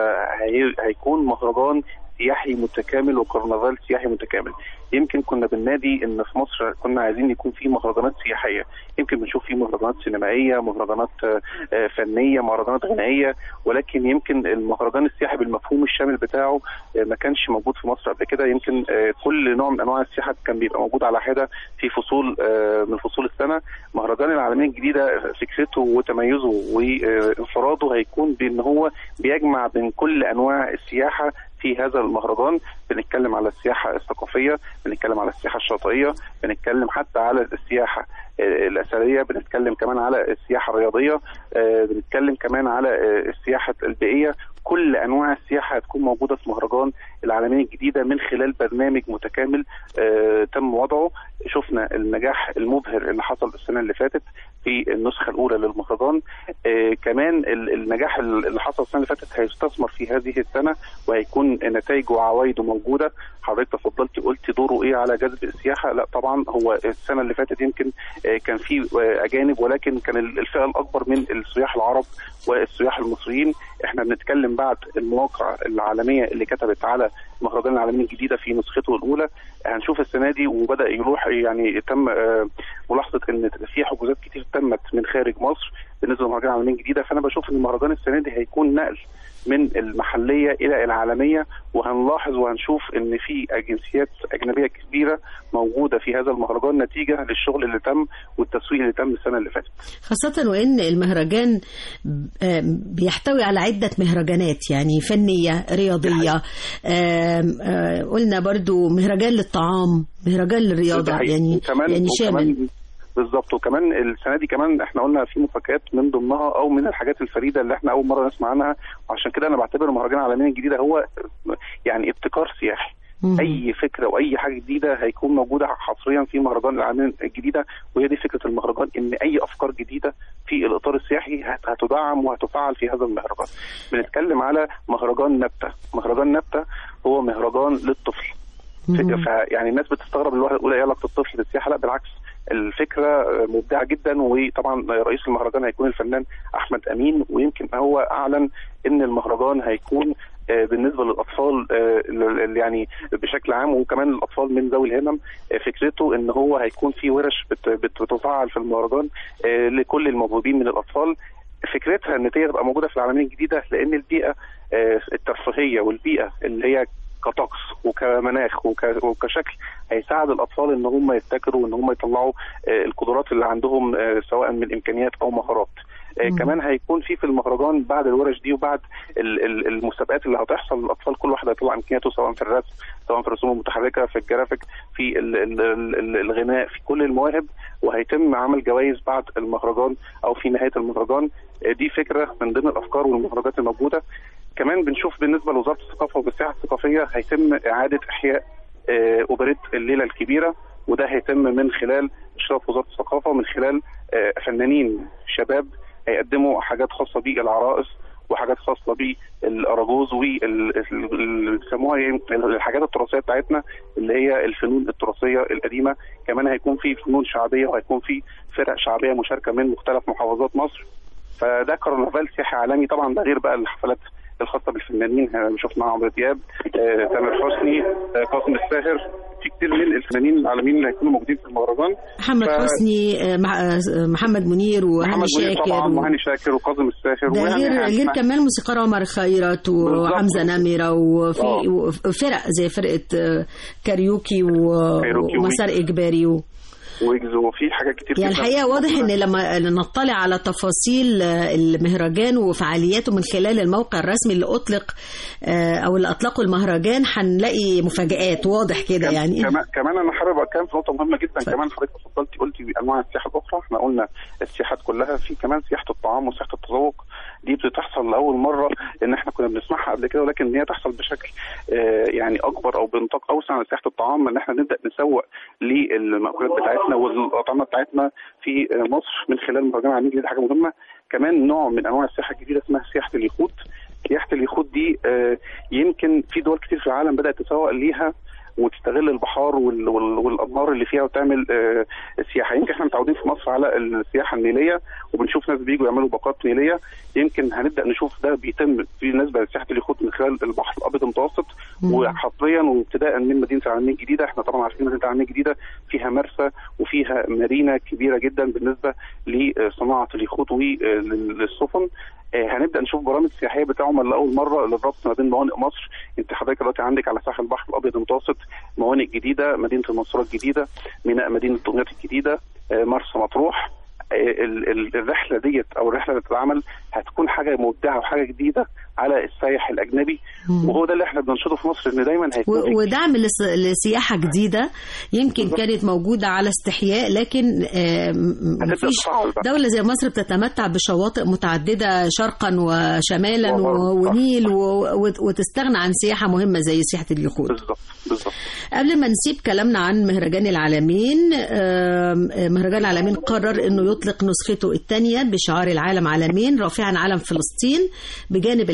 هيكون مهرجان سياحي متكامل وكرنفال سياحي متكامل. يمكن كنا بننادي ان في مصر كنا عايزين يكون في مهرجانات سياحيه، يمكن بنشوف في مهرجانات سينمائيه، مهرجانات فنيه، مهرجانات غنائيه، ولكن يمكن المهرجان السياحي بالمفهوم الشامل بتاعه ما كانش موجود في مصر قبل كده. يمكن كل نوع من انواع السياحه كان بيبقى موجود على حده في فصول من فصول السنه. مهرجان العلمين الجديده فكرته وتميزه وانفراده هيكون بان هو بيجمع بين كل انواع السياحه في هذا المهرجان. بنتكلم على السياحة الثقافية، بنتكلم على السياحة الشاطئية، بنتكلم حتى على السياحة الأثرية، بنتكلم كمان على السياحة الرياضية، بنتكلم كمان على السياحة البيئية. كل أنواع السياحة هتكون موجودة في مهرجان العلمين الجديدة من خلال برنامج متكامل تم وضعه. شفنا النجاح المبهر اللي حصل السنة اللي فاتت في النسخة الأولى للمهرجان، كمان النجاح اللي حصل السنة اللي فاتت هيستثمر في هذه السنة وهيكون نتائجه وعوائده موجودة. حضرتك تفضلتي قلتي دوره إيه على جذب السياحة؟ لا طبعا، هو السنة اللي فاتت يمكن كان في أجانب، ولكن كان الفئة الأكبر من السياح العرب والسياح المصريين. احنا بنتكلم بعد المواقع العالمية اللي كتبت على مهرجان العلمين الجديدة في نسخته الأولى، هنشوف السنة دي وبدأ يروح يعني تم ملاحظة ان في حجوزات كتير تمت من خارج مصر بالنسبة لمهرجان العلمين الجديدة. فأنا بشوف ان المهرجان السنة دي هيكون نقل من المحلية إلى العالمية، وهنلاحظ وهنشوف ان في جنسيات أجنبية كبيرة موجودة في هذا المهرجان نتيجة للشغل اللي تم والتسويق اللي تم السنة اللي فاتت،
خاصة وإن المهرجان بيحتوي على عدة مهرجانات يعني فنية رياضية. قلنا برضو مهرجان للطعام، مهرجان للرياضة، يعني شامل
بالظبط. وكمان السنه دي كمان احنا قلنا في مفاجآت من ضمنها او من الحاجات الفريده اللي احنا اول مره نسمع عنها، وعشان كده انا بعتبر مهرجان العلمين الجديده هو يعني ابتكار سياحي. اي فكره واي حاجه جديده هيكون موجوده حصريا في مهرجان العلمين الجديده، وهي دي فكره المهرجان، ان اي افكار جديده في الاطار السياحي هتدعم وهتفعل في هذا المهرجان. بنتكلم على مهرجان نبته. مهرجان نبته هو مهرجان للطفل. يعني الناس بتستغرب الواحد يقول ايه علاقه الطفل بالسياحه؟ لا بالعكس، الفكره مبدعه جدا. وطبعا رئيس المهرجان هيكون الفنان احمد امين، ويمكن هو اعلن ان المهرجان هيكون بالنسبه للاطفال يعني بشكل عام، وكمان الاطفال من ذوي الهمم. فكرته ان هو هيكون في ورش بتفعل في المهرجان لكل الموهوبين من الاطفال. فكرتها ان هي تبقى موجوده في العلمين الجديده، لان البيئه الترفيهيه والبيئه اللي هي كطقس وكمناخ وكشكل هيساعد الاطفال ان هم يبتكروا وان هم يطلعوا القدرات اللي عندهم سواء من امكانيات او مهارات. كمان هيكون في المهرجان بعد الورش دي وبعد المسابقات اللي هتحصل للاطفال، كل واحد هيطلع امكانياته سواء في الرسم، سواء في الرسوم المتحركه، في الجرافيك، في الغناء، في كل المواهب، وهيتم عمل جوائز بعد المهرجان او في نهايه المهرجان. دي فكره من ضمن الافكار والمهرجانات الموجوده. كمان بنشوف بالنسبه لوزاره الثقافه والسياحه الثقافيه هيتم اعاده احياء اوبريت الليله الكبيره، وده هيتم من خلال اشراف وزاره الثقافه ومن خلال فنانين شباب هيقدموا حاجات خاصه بالعرائس وحاجات خاصه بالاراجوز بيسموها الحاجات التراثيه بتاعتنا اللي هي الفنون التراثيه القديمه. كمان هيكون في فنون شعبيه وهيكون في فرق شعبيه مشاركه من مختلف محافظات مصر. فده كرنفال سياحي عالمي طبعا، ده غير بقى الحفلات الخاصه بالفنانين. شفنا عمرو دياب، تامر حسني، قاسم الساهر، في كتير من الفنانين العالميين اللي هيكونوا موجودين في المهرجان.
محمد حسني، محمد منير وهاني شاكر
وهاني شاكر وقاسم الساهر،
ده غير كمان موسيقار عمر خيرت وحمزه نمره وفي فرق زي فرقه كاريوكي ومسار اجباري
وفي حاجات كتير.
يعني الحقيقه واضح ان لما نطلع على تفاصيل المهرجان وفعالياته من خلال الموقع الرسمي اللي اطلق او اللي اطلقوا المهرجان هنلاقي مفاجآت واضح كده. يعني
كمان انا حابب اتكلم في نقطه مهمه جدا. كمان حضرتك اتفضلتي قلتي انواع السياحه الاخرى، احنا قلنا السياحات كلها، في كمان سياحه الطعام وسياحه التذوق. دي بتحصل لاول مره، ان احنا كنا بنسمعها قبل كده ولكن هي تحصل بشكل يعني اكبر او بنطاق اوسع من سياحه الطعام، ان احنا نبدا نسوق للمأكولات بتاعتنا والاطعمه بتاعتنا في مصر من خلال المهرجان العالمي. دي حاجه مهمه. كمان نوع من انواع السياحه الجديده اسمها سياحه اليخوت. سياحه اليخوت دي يمكن في دول كتير في العالم بدات تسوق ليها وتستغل البحار والانهار اللي فيها وتعمل سياحه. يمكن احنا متعودين في مصر على السياحه النيليه وبنشوف ناس بييجوا يعملوا باقات نيليه. يمكن هنبدا نشوف ده بيتم بالنسبه لسياحه اليخوت من خلال البحر الابيض المتوسط، وحصريا وابتداء من مدينه العلمين الجديده. احنا طبعا عارفين مدينه العلمين الجديده فيها مرسى وفيها مارينا كبيره جدا بالنسبه لصناعه اليخوت وللسفن. هنبدا نشوف برامج سياحيه بتعمل لاول مره للربط ما بين موانئ مصر. انت حضرتك دلوقتي عندك على ساحل البحر الابيض المتوسط موانئ جديده، مدينه المنصوره الجديده، ميناء مدينه دمياط الجديده، مرسى مطروح. الرحله ديت او الرحله اللي بتتعمل هتكون حاجه مبدعه وحاجه جديده على السائح الاجنبي، وهو ده اللي احنا بننشده في مصر، ان دايما هيكون
ودعم لسياحه جديده يمكن كانت موجوده على استحياء، لكن مفيش دوله زي مصر بتتمتع بشواطئ متعدده شرقا وشمالا ونيل وتستغنى عن سياحه مهمه زي سياحه اليخوت.
بالظبط.
قبل ما نسيب كلامنا عن مهرجان العالمين، مهرجان العالمين قرر انه يطلق نسخته الثانيه بشعار العالم عالمين، رافعا علم فلسطين بجانب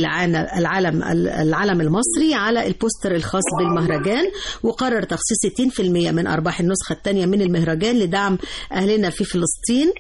العلم المصري على البوستر الخاص بالمهرجان، وقرر تخصيص 60% من أرباح النسخة الثانية من المهرجان لدعم أهلنا في فلسطين.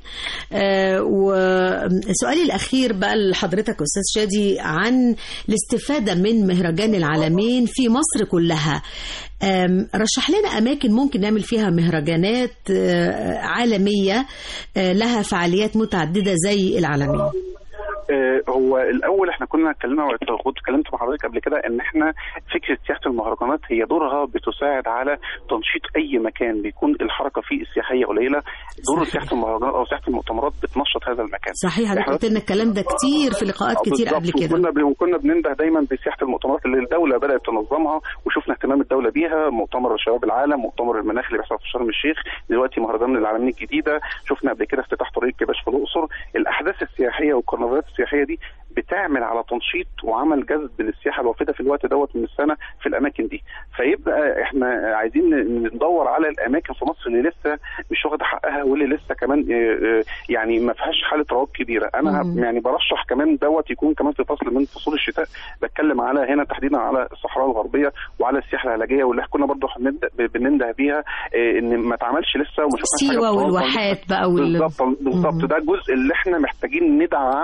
وسؤالي الأخير بقى لحضرتك أستاذ شادي عن الاستفادة من مهرجان العالمين في مصر كلها. رشح لنا أماكن ممكن نعمل فيها مهرجانات عالمية لها فعاليات متعددة زي العالمين.
هو الاول احنا كنا اتكلمت مع حضرتك قبل كده ان احنا فكره سياحه المهرجانات هي دورها بتساعد على تنشيط اي مكان بيكون الحركه فيه السياحيه قليله. دور سياحه المهرجانات او سياحه المؤتمرات بتنشط هذا المكان.
صحيح، احنا قلت لنا الكلام ده كتير في لقاءات كتير قبل كده.
كنا بننده دايما بسياحه المؤتمرات اللي الدوله بدات تنظمها وشفنا اهتمام الدوله بيها. مؤتمر شباب العالم، مؤتمر المناخ اللي بيحصل في شرم الشيخ، دلوقتي مهرجان العالمين الجديده، شفنا قبل كده افتتاح طريق كباش في الاقصر. الاحداث السياحيه والكرنفالات السياحيه دي بتعمل على تنشيط وعمل جذب للسياحه الوافده في الوقت دوت من السنه في الاماكن دي. فيبقى احنا عايزين ندور على الاماكن في مصر اللي لسه مش واخده حقها واللي لسه كمان يعني ما فيهاش حاله رواج كبيره. انا يعني برشح كمان دوت يكون كمان في فصل من فصول الشتاء بتكلم على هنا تحديدا على الصحراء الغربيه وعلى السياحه العلاجيه واللي كنا برضو بننده بيها ان ما اتعملش لسه وما شفناش
سيوه والواحات بقى
بالظبط. ده الجزء اللي احنا محتاجين ندعمه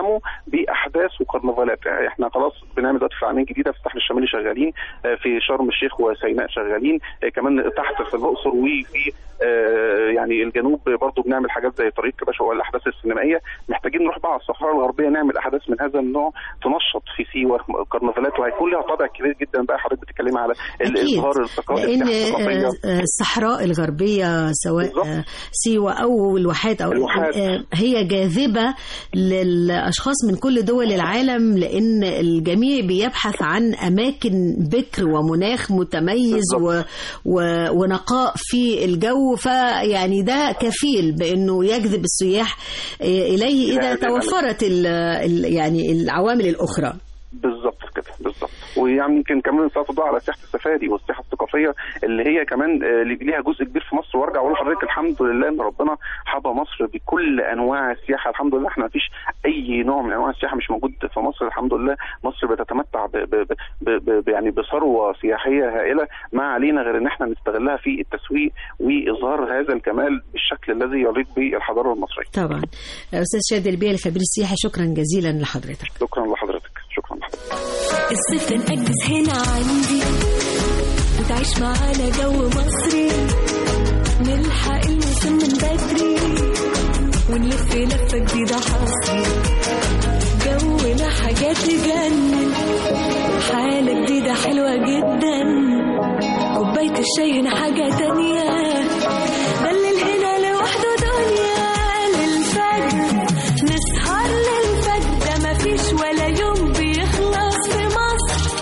باحداث وكرنفالات. احنا خلاص بنعمل دلوقتي في العالمين الجديده في الساحل الشمالي شغالين، في شرم الشيخ وسيناء شغالين، كمان تحت في الاقصر وفي يعني الجنوب برضو بنعمل حاجات زي طريق كباشا والاحداث السينمائيه. محتاجين نروح بقى على الصحراء الغربيه نعمل احداث من هذا النوع تنشط في سيوه كرنفالات، وهيكون لها طابع كبير جدا بقى. حضرتك بتتكلمي على الاظهار الثقافي،
لان الصحراء الغربيه سواء سيوه او الواحات او هي جاذبه للاشخاص من كل دول العالم، لان الجميع بيبحث عن اماكن بكر ومناخ متميز ونقاء في الجو، فيعني ده كفيل بانه يجذب السياح اليه اذا توفرت يعني العوامل الاخرى.
بالظبط كده بالظبط. ويعني يمكن كمان نسلط الضوء على سياحه السفاري والسياحه الثقافيه اللي هي كمان ليها جزء كبير في مصر. وارجع اقول لحضرتك الحمد لله ان ربنا حظى مصر بكل انواع السياحه. الحمد لله احنا ما فيش اي نوع من انواع السياحه مش موجود في مصر. الحمد لله مصر بتتمتع يعني بثروه سياحيه هائله، ما علينا غير ان احنا نستغلها في التسويق واظهار هذا الكمال بالشكل الذي يليق بالحضاره المصريه.
طبعا. استاذ شادي البيع الخبير السياحي، شكرا جزيلا لحضرتك.
شكرا لحضرتك. شكرا لحضرتك.
الصيف نأجز هنا عندي وتعيش معانا جو مصري، نلحق الموسم من بدري ونلف لفة جديدة حصري، جونا حاجات تجنن، حالة جديدة حلوة جدا، كوباية الشاي هنا حاجة تانية، بلل هنا لوحده دنيا للفجر، نسهر للفجر، ده مفيش ولا يوم بيخلص في مصر،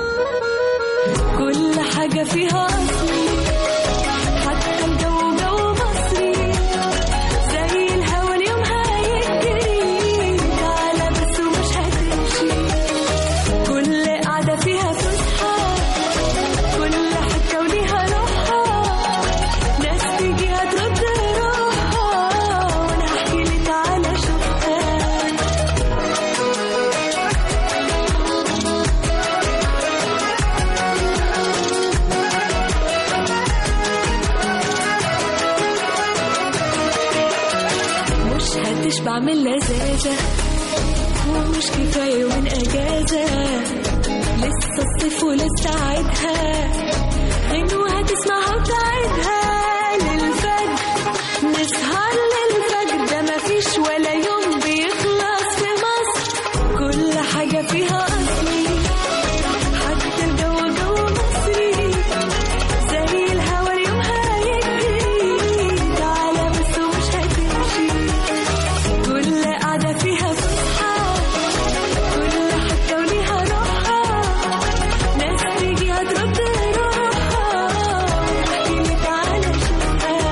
كل حاجة فيها أصلي، حتى الجو جو مصري، زي الهوا اليوم هيجري، تعالى بس ومش هتمشي، كل قعدة فيها فسحة، كل حتة وليها روحها، ناس تيجي هترد روحها، وأنا هحكي لك تعالى شوفها. هتشبع من لذاذة ومش كفاية ومن أجازة، لسه الصيف ولسه عيدها، غنوة هتسمعها وتعيدها للفجر، نسهر للفجر، ده مفيش ولا يوم بيخلص في مصر، كل حاجة فيها أصلي، حتى الجو جو مصري، زي الهوا اليوم هيجري، تعالى بس ومش هتمشي، كل قعدة فيها فسحة، كل حتة وليها روحها، ناس تيجي هترد روحها، احكي لي تعالى شوفها.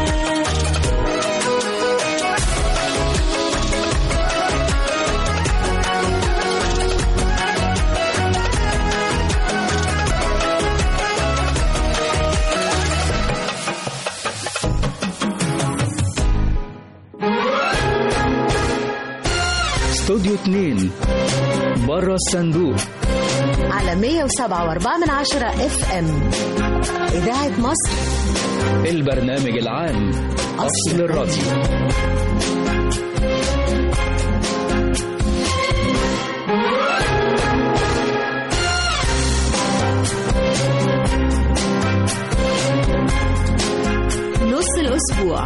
استوديو 2 بره الصندوق
على 107.4 FM إذاعة مصر،
البرنامج العام أصل الراديو.
نص الأسبوع.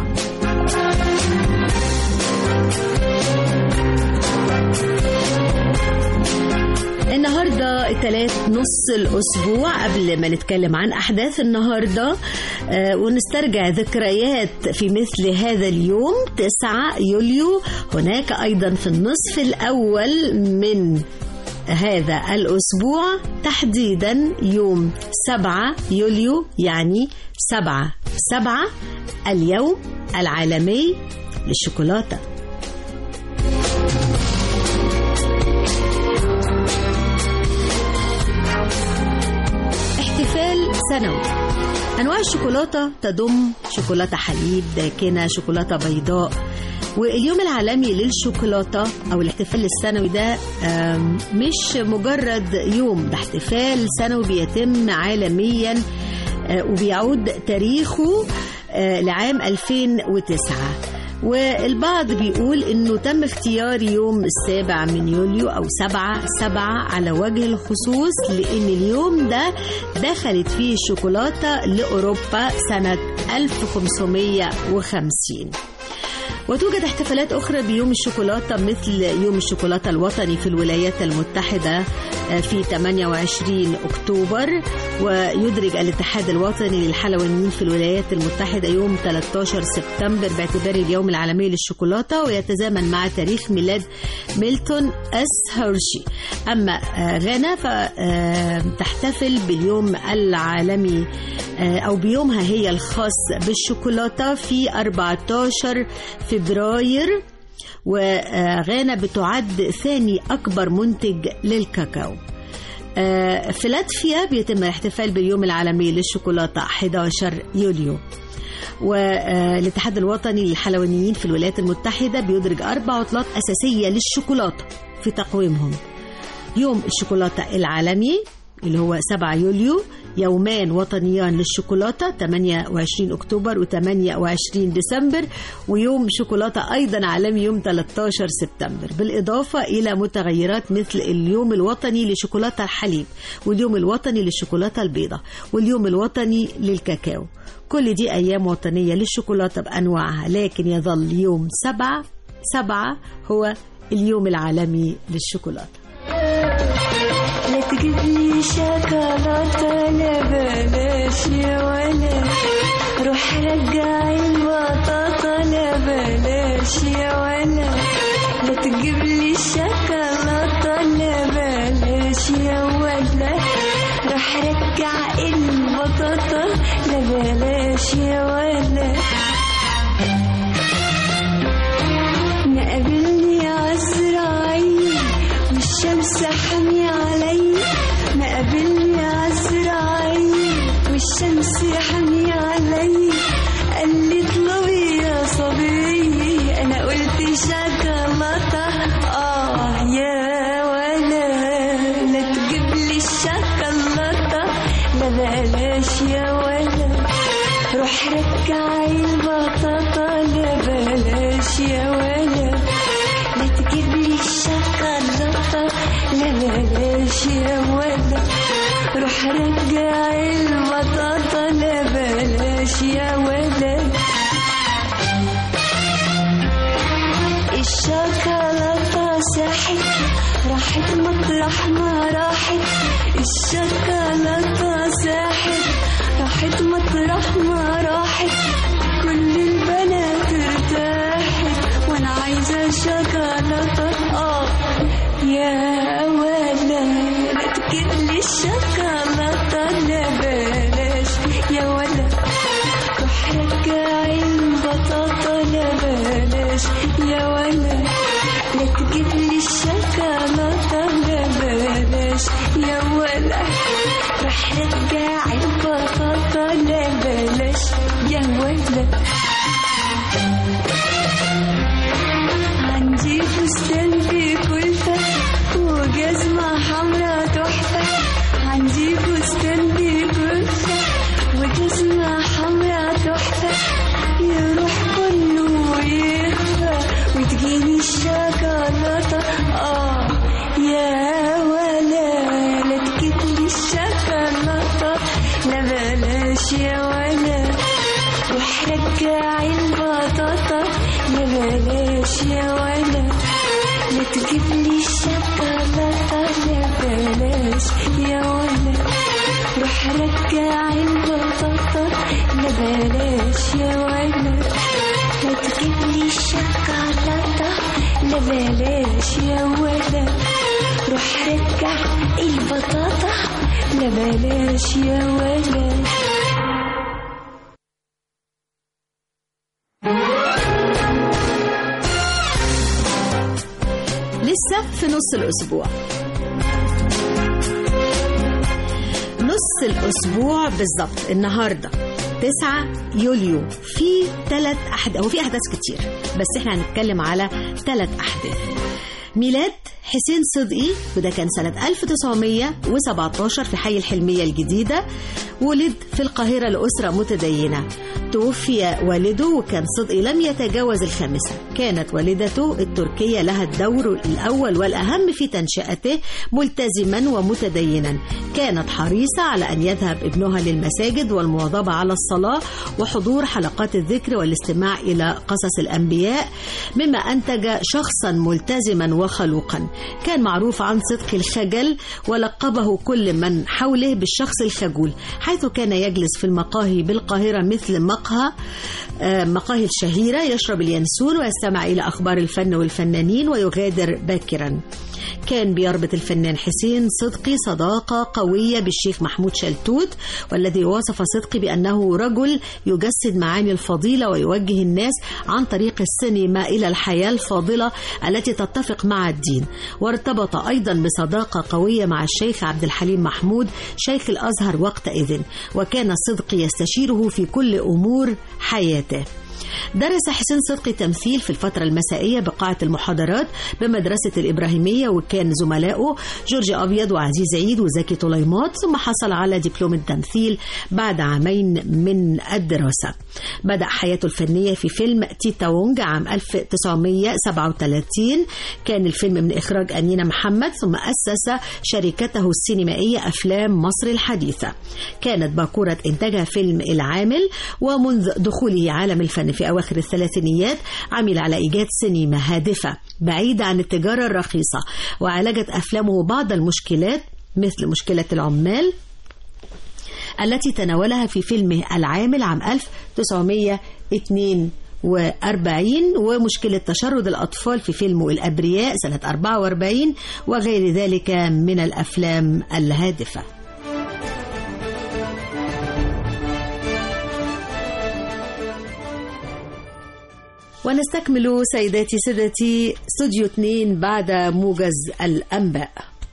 النهاردة الثلاث نص الأسبوع. قبل ما نتكلم عن أحداث النهاردة ونسترجع ذكريات في مثل هذا اليوم 9 يوليو، هناك أيضا في النصف الأول من هذا الأسبوع تحديدا يوم 7 يوليو، يعني 7/7 اليوم العالمي للشوكولاتة. احتفال سنوي. أنواع الشوكولاتة تضم شوكولاتة حليب، داكنة، شوكولاتة بيضاء. واليوم العالمي للشوكولاتة أو الاحتفال السنوي ده مش مجرد يوم، ده احتفال سنوي بيتم عالميا وبيعود تاريخه لعام 2009. والبعض بيقول انه تم اختيار يوم 7 من يوليو او 7/7 على وجه الخصوص لان اليوم ده دخلت فيه الشوكولاتة لأوروبا سنة 1550. وتوجد احتفالات أخرى بيوم الشوكولاتة مثل يوم الشوكولاتة الوطني في الولايات المتحدة في 28 أكتوبر، ويدرج الاتحاد الوطني للحلوانيين في الولايات المتحدة يوم 13 سبتمبر باعتباره اليوم العالمي للشوكولاتة، ويتزامن مع تاريخ ميلاد ميلتون اس هيرشي. أما غانا فتحتفل باليوم العالمي أو بيومها هي الخاص بالشوكولاتة في 14 فبراير، وغانا بتعد ثاني أكبر منتج للكاكاو. في لاتفيا بيتم الاحتفال باليوم العالمي للشوكولاتة 11 يوليو. والاتحاد الوطني للحلوانيين في الولايات المتحدة بيدرج 4 عطلات أساسية للشوكولاتة في تقويمهم: يوم الشوكولاتة العالمي اللي هو 7 يوليو، يومان وطنيان للشوكولاتة 28 أكتوبر و28 ديسمبر، ويوم شوكولاتة أيضا عالمي يوم 13 سبتمبر، بالإضافة إلى متغيرات مثل اليوم الوطني لشوكولاتة الحليب، واليوم الوطني للشوكولاتة البيضاء، واليوم الوطني للكاكاو. كل دي أيام وطنية للشوكولاتة بأنواعها، لكن يظل يوم 7/7 هو اليوم العالمي للشوكولاتة.
لا تجيب لي شوكولاتة لا بلاش يا ولا، روح رجع البطاطا لا بلاش يا ولا. لا تجيب لي شوكولاتة لا بلاش يا ولا، روح رجع البطاطا لا بلاش يا ولا. نقابلني عالزراعية والشمس حامية علي، نقابلني عالزراعية والشمس حامية علي. قالت اطلبي يا صبي، انا قلت شوكولاتة يا ولا. لا تجيب لي الشوكولاتة لا بلاش يا ولا، روح رجع البطاطا لا بلاش يا ولا. لا تجيب لي الشوكولاتة لا بلاش يا ولا، روح رجع البطاطا لا بلاش يا ولا. الشوكولاتة ساحت راحت مطرح ما راحت، الشوكولاتة ساحت راحت مطرح ما راحت. كل البنات ارتاحت وانا عايزة شوكولاتة يا ولا. لا تجيب لي الشوكولاتة لا بلاش يا ولا، روح رجع البطاطا لا بلاش يا ولا. لا تجيب لي الشوكولاتة لا بلاش يا ولا، روح رجع البطاطا لا بلاش يا ولا. عندي فستان بكلفة وجزمة حمرا تحفة، عندي فستان بكلفة وجزمة حمرا تحفة. يروح كله ويخفى وتجيني الشوكولاتة يا ولا. لا تجيب لي الشوكولاتة لا بلاش يا ولا، روح رجع البطاطا لا بلاش يا ولا. لا تجيب لي الشوكولاتة لا بلاش يا ولا، روح رجع البطاطا لا بلاش يا ولا. لا تجيب لي الشوكولاتة لا بلاش يا ولا، روح رجع البطاطا لا بلاش يا ولا.
لسه في نص الأسبوع، نص الأسبوع بالضبط النهاردة 9 يوليو في 3 أحداث، وفي أحداث كتير بس احنا هنتكلم على 3 أحداث. ميلاد حسين صدقي، وده كان سنة 1917 في حي الحلمية الجديدة. ولد في القاهرة لأسرة متدينة. توفي والده وكان صدقي لم يتجاوز 5. كانت والدته التركية لها الدور الأول والأهم في تنشئته، ملتزما ومتدينا. كانت حريصة على أن يذهب ابنها للمساجد والمواظبة على الصلاة وحضور حلقات الذكر والاستماع إلى قصص الأنبياء، مما أنتج شخصا ملتزما وخلوقا. كان معروف عن صدق الخجل، ولقبه كل من حوله بالشخص الخجول، حيث كان يجلس في المقاهي بالقاهرة مثل مقاهي الشهيرة، يشرب اليانسون ويستمع إلى أخبار الفن والفنانين ويغادر باكرا. كان بيربط الفنان حسين صدقي صداقة قوية بالشيخ محمود شلتوت، والذي وصف صدقي بأنه رجل يجسد معاني الفضيلة ويوجه الناس عن طريق السينما إلى الحياة الفاضلة التي تتفق مع الدين. وارتبط أيضا بصداقة قوية مع الشيخ عبد الحليم محمود شيخ الأزهر وقتئذ، وكان صدقي يستشيره في كل أمور حياته. درس حسين صدقي تمثيل في الفترة المسائية بقاعة المحاضرات بمدرسة الإبراهيمية، وكان زملائه جورج أبيض وعزيز عيد وزكي طليمات، ثم حصل على دبلوم التمثيل بعد 2 عام من الدراسة. بدأ حياته الفنية في فيلم تيتا وونج عام 1937. كان الفيلم من إخراج أمينة محمد، ثم أسس شركته السينمائية أفلام مصر الحديثة. كانت باكورة إنتاجها فيلم العامل، ومنذ دخوله عالم الفن في أواخر الثلاثينيات عمل على إيجاد سينما هادفة بعيدة عن التجارة الرخيصة، وعالجت أفلامه بعض المشكلات مثل مشكلة العمال التي تناولها في فيلمه العامل عام 1942، ومشكلة تشرد الأطفال في فيلمه الأبرياء سنة 44، وغير ذلك من الأفلام الهادفة. ونستكمل سيداتي سادتي استوديو 2 بعد موجز الأنباء.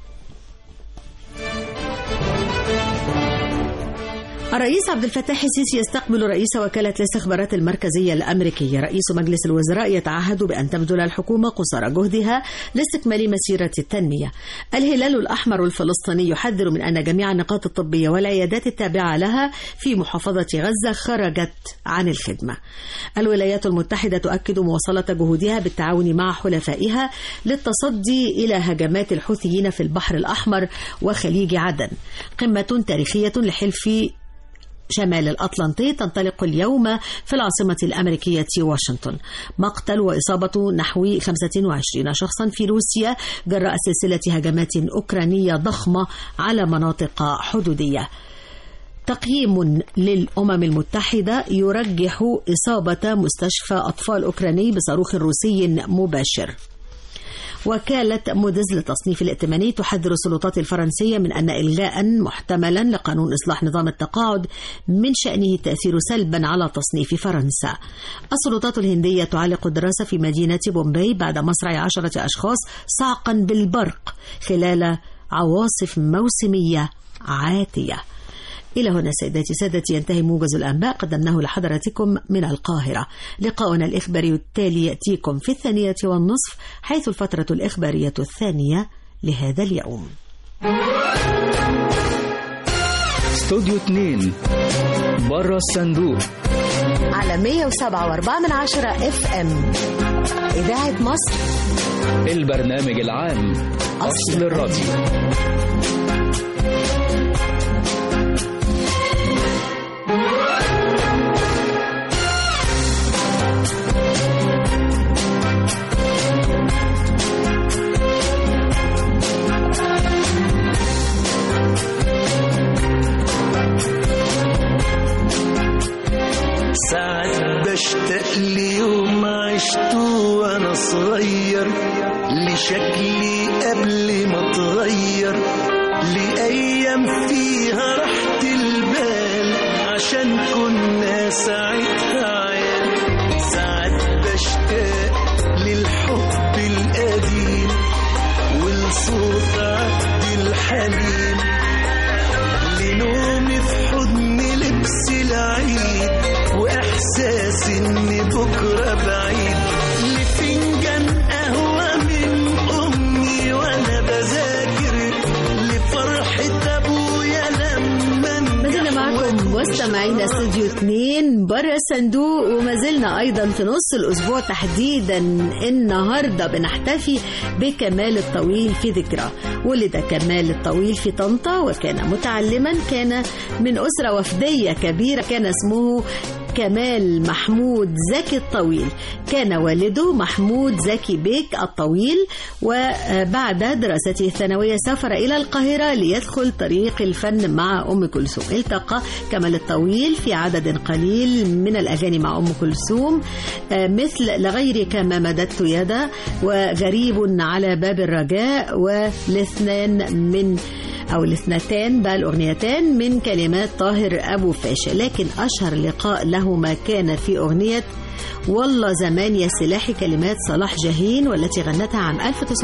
الرئيس عبد الفتاح السيسي يستقبل رئيس وكالة الاستخبارات المركزية الأمريكية. رئيس مجلس الوزراء يتعهد بأن تبذل الحكومة قصارى جهدها لاستكمال مسيرة التنمية. الهلال الأحمر الفلسطيني يحذر من أن جميع النقاط الطبية والعيادات التابعة لها في محافظة غزة خرجت عن الخدمة. الولايات المتحدة تؤكد مواصلة جهودها بالتعاون مع حلفائها للتصدي إلى هجمات الحوثيين في البحر الأحمر وخليج عدن. قمة تاريخية لحلف شمال الأطلنطي تنطلق اليوم في العاصمة الأمريكية واشنطن. مقتل وإصابة نحو 25 شخصا في روسيا جراء سلسلة هجمات أوكرانية ضخمة على مناطق حدودية. تقييم للأمم المتحدة يرجح إصابة مستشفى أطفال أوكراني بصاروخ روسي مباشر. وكالة موديز للتصنيف الائتماني تحذر السلطات الفرنسية من أن إلغاء محتملا لقانون إصلاح نظام التقاعد من شأنه التأثير سلبا على تصنيف فرنسا. السلطات الهندية تعلق الدراسة في مدينة بومباي بعد مصرع 10 أشخاص صعقا بالبرق خلال عواصف موسمية عاتية. إلى هنا سيداتي سادتي ينتهي موجز الأنباء قدمناه لحضراتكم من القاهرة. لقاؤنا الإخباري التالي يأتيكم في 2:30 حيث الفترة الإخبارية الثانية لهذا اليوم.
استوديو 2 برا الصندوق
على 107.4 FM إذاعة مصر،
البرنامج العام أصل الراديو.
ساعات بشتاق ليوم عشته وانا صغير، لشكلي قبل ما اتغير، لأيام فيها راحة البال عشان كنا ساعتها عيال. ساعات بشتاق للحب القديم والصوت عبد الحليم، لنومي في حضن لبس العيد وإحساس إن بكرة بعيد، لفنجان قهوة من أمي وأنا بذاكر، لفرحة أبويا لما
بدنا معكم مستمعينا استوديو 2 بره الصندوق، وما زلنا ايضا في نص الاسبوع تحديدا. النهارده بنحتفي بكمال الطويل في ذكرى. ولد كمال الطويل في طنطا وكان متعلما، كان من أسرة وفدية كبيرة، كان اسمه كمال محمود زكي الطويل. كان والده محمود زكي بيك الطويل، وبعد دراسته الثانوية سافر إلى القاهرة ليدخل طريق الفن مع أم كلثوم. التقى كمال الطويل في عدد قليل من الأغاني مع أم كلثوم، مثل لغيرك ما مددت يدا وغريب على باب الرجاء، الاثنتان بقى الأغنيتان من كلمات طاهر أبو فاشا. لكن أشهر لقاء لهما كان في أغنية والله زمان يا سلاحي، كلمات صلاح جاهين، والتي غنتها عام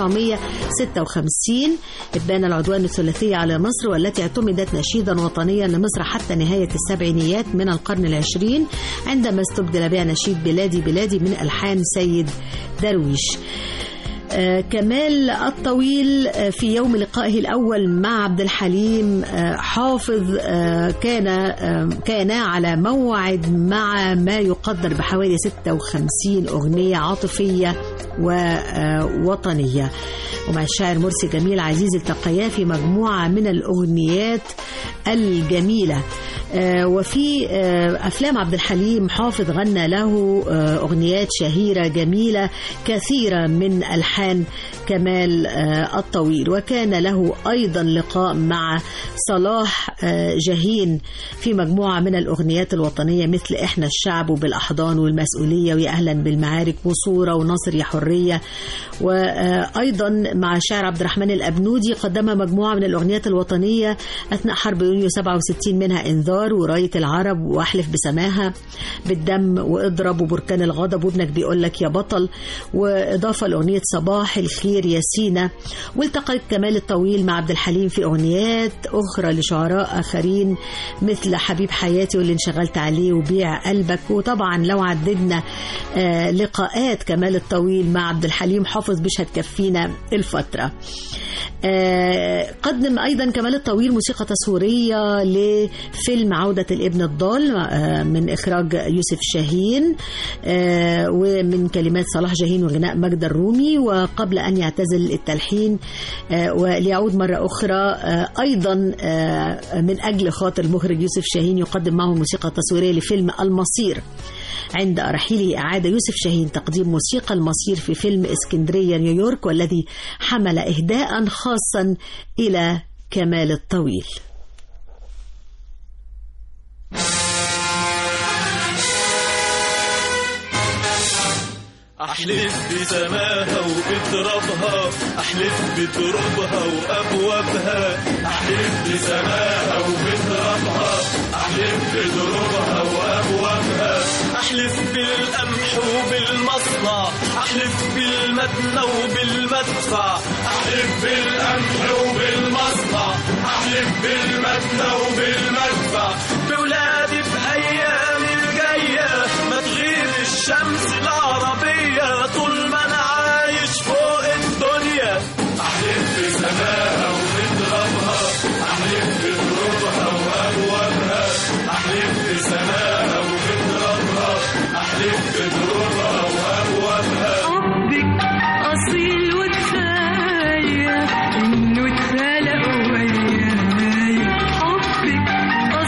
1956. إبان العدوان الثلاثي على مصر، والتي اعتمدت نشيدا وطنيا لمصر حتى نهاية السبعينيات من القرن العشرين، عندما استبدل بها نشيد بلادي بلادي من ألحان سيد درويش. كمال الطويل في يوم لقائه الأول مع عبد الحليم حافظ كان على موعد مع ما يقدر بحوالي 56 أغنية عاطفية ووطنية. ومع الشاعر مرسي جميل عزيز التقيا في مجموعة من الأغنيات الجميلة. وفي أفلام عبد الحليم حافظ غنى له أغنيات شهيرة جميلة كثيرة من ألحان كمال الطويل. وكان له أيضا لقاء مع صلاح جاهين في مجموعة من الأغنيات الوطنية، مثل إحنا الشعب وبالأحضان والمسؤولية ويا أهلا بالمعارك وصورة ونصر يا حرية. وأيضا مع الشاعر عبد الرحمن الأبنودي قدم مجموعة من الأغنيات الوطنية أثناء حرب يونيو 67، منها إنذار وراية العرب وأحلف بسماها، بالدم وإضرب وبركان الغضب وابنك بيقولك يا بطل، وإضافة لأغنية صباح الخير يا سينا. والتقى كمال الطويل مع عبد الحليم في أغنيات أخرى لشعراء آخرين مثل حبيب حياتي واللي انشغلت عليه وبيع قلبك. وطبعا لو عددنا لقاءات كمال الطويل مع عبد الحليم حافظ مش هتكفينا الفترة. قدم أيضا كمال الطويل موسيقى تصويرية لفيلم عودة الابن الضال من إخراج يوسف شاهين ومن كلمات صلاح جاهين وغناء مجد الرومي. وقبل أن يعتزل التلحين وليعود مرة أخرى أيضا من أجل خاطر المخرج يوسف شاهين يقدم معه موسيقى تصويرية لفيلم المصير. عند رحيله أعاد يوسف شاهين تقديم موسيقى المصير في فيلم اسكندرية نيويورك، والذي حمل إهداء خاصا إلى كمال الطويل.
أحلف بسماها وبترابها، أحلف بترابها وأبوابها، أحلف بسماها وبترابها، أحلف بترابها وأبوابها، أحلف بالقمح وبالمصنع، أحلف بالمدنى وبالمدفع، أحلف بالقمح وبالمصنع، أحلف بالمدنى وبالمدفع، بولادي بأيام الجاية ما تغيب الشمس العربية طول ما أنا عايش فوق الدنيا. أحلف بسماها وبترابها، أحلف بترابها وأبوابها، أحلف بسماها وبترابها، أحلف بترابها وأبوابها.
حبك أصيل وكفاية إنه اتخلق وياي، حبك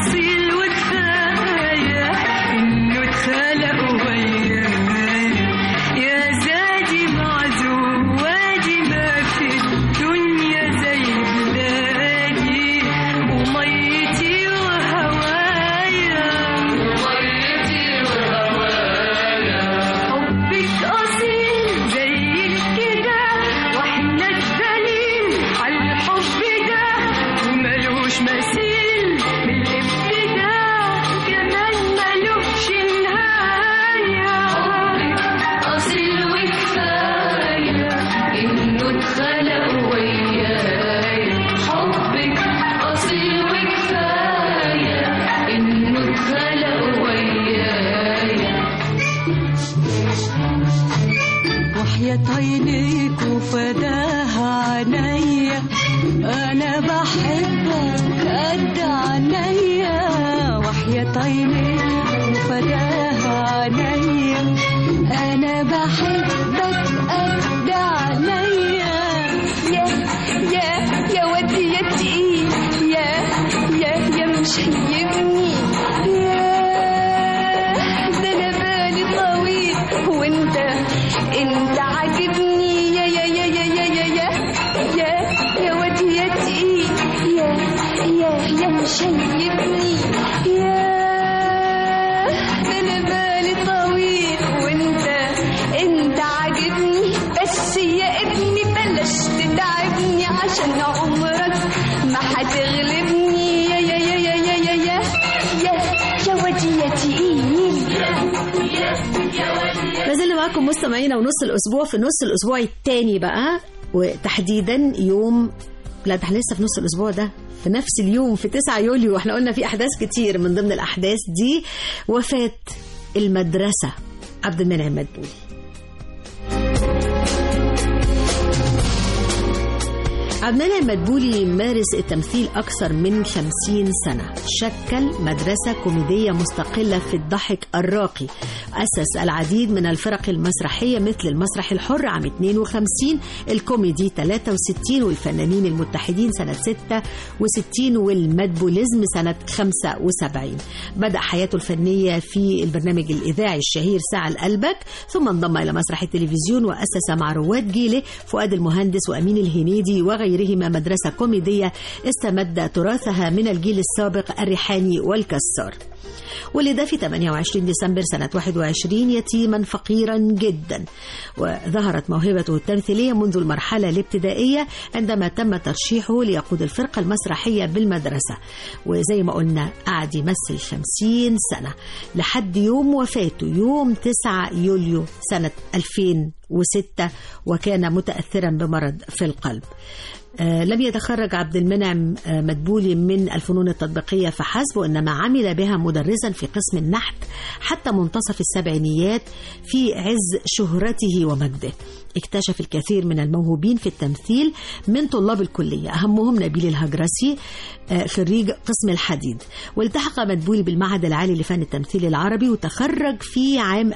عينيك وفداها عينيا، أنا بحبك قد عينيا. يا ودي يا تقيل، يا مش هيبني، ده أنا بالي طويل وأنت عاجبني. يا ودي يا تقيل، يا مش هيبني، ده أنا بالي طويل وأنت عاجبني. بس يا ابني بلاش تتعبني عشان عمرك ما هتغلبني. يا ودي يا تقيل.
لازلنا معاكم مستمعينا ونص الأسبوع. في نص الأسبوع الثاني بقى، وتحديدا يوم، لا ده احنا لسه في نص الأسبوع ده، في نفس اليوم في 9 يوليو. احنا قلنا في أحداث كتير، من ضمن الأحداث دي وفاة المدرسة عبد المنعم مدبولي. عبد المنعم مدبولي مارس التمثيل أكثر من 50 سنة. شكل مدرسة كوميدية مستقلة في الضحك الراقي. أسس العديد من الفرق المسرحية مثل المسرح الحر عام 52، الكوميدي 63، والفنانين المتحدين سنة 66، والمدبوليزم سنة 75. بدأ حياته الفنية في البرنامج الإذاعي الشهير ساعة لقلبك، ثم انضم إلى مسرح التلفزيون وأسس مع رواد جيله فؤاد المهندس وأمين الهنيدي وغيرهما مدرسة كوميدية استمد تراثها من الجيل السابق الريحاني والكسار. ولد في 28 ديسمبر سنة 21 يتيما فقيرا جدا، وظهرت موهبته التمثيلية منذ المرحلة الابتدائية عندما تم ترشيحه ليقود الفرقة المسرحية بالمدرسة. وزي ما قلنا قعد يمثل 50 سنة لحد يوم وفاته يوم 9 يوليو سنة 2006، وكان متأثرا بمرض في القلب. لم يتخرج عبد المنعم مدبولي من الفنون التطبيقية فحسب، وإنما عمل بها مدرسا في قسم النحت حتى منتصف السبعينيات في عز شهرته ومجده. اكتشف الكثير من الموهوبين في التمثيل من طلاب الكلية، أهمهم نبيل الهجرسي خريج قسم الحديد. والتحق مدبولي بالمعهد العالي لفن التمثيل العربي، وتخرج في عام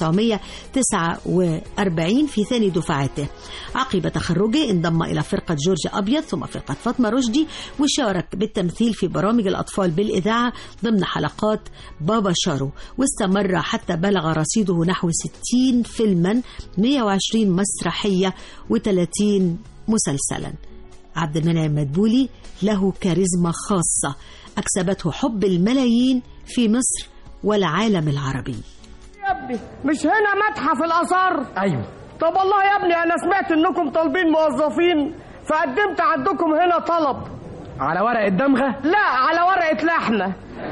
1949 في ثاني دفعاته. عقب تخرجه انضم إلى فرقة جورج أبيض ثم فرقة فاطمة رشدي، وشارك بالتمثيل في برامج الأطفال بالإذاعة ضمن حلقات بابا شارو، واستمر حتى بلغ رصيده نحو 60 فيلما، 120 مسرحية و30 مسلسلا. عبد المنعم مدبولي له كاريزما خاصة أكسبته حب الملايين في مصر والعالم العربي.
يا ابني مش هنا متحف الآثار؟
أيوة.
طب والله يا ابني أنا سمعت إنكم طالبين موظفين، فقدمت عندكم هنا طلب.
على ورقة دمغة؟
لا، على ورقة لحمة.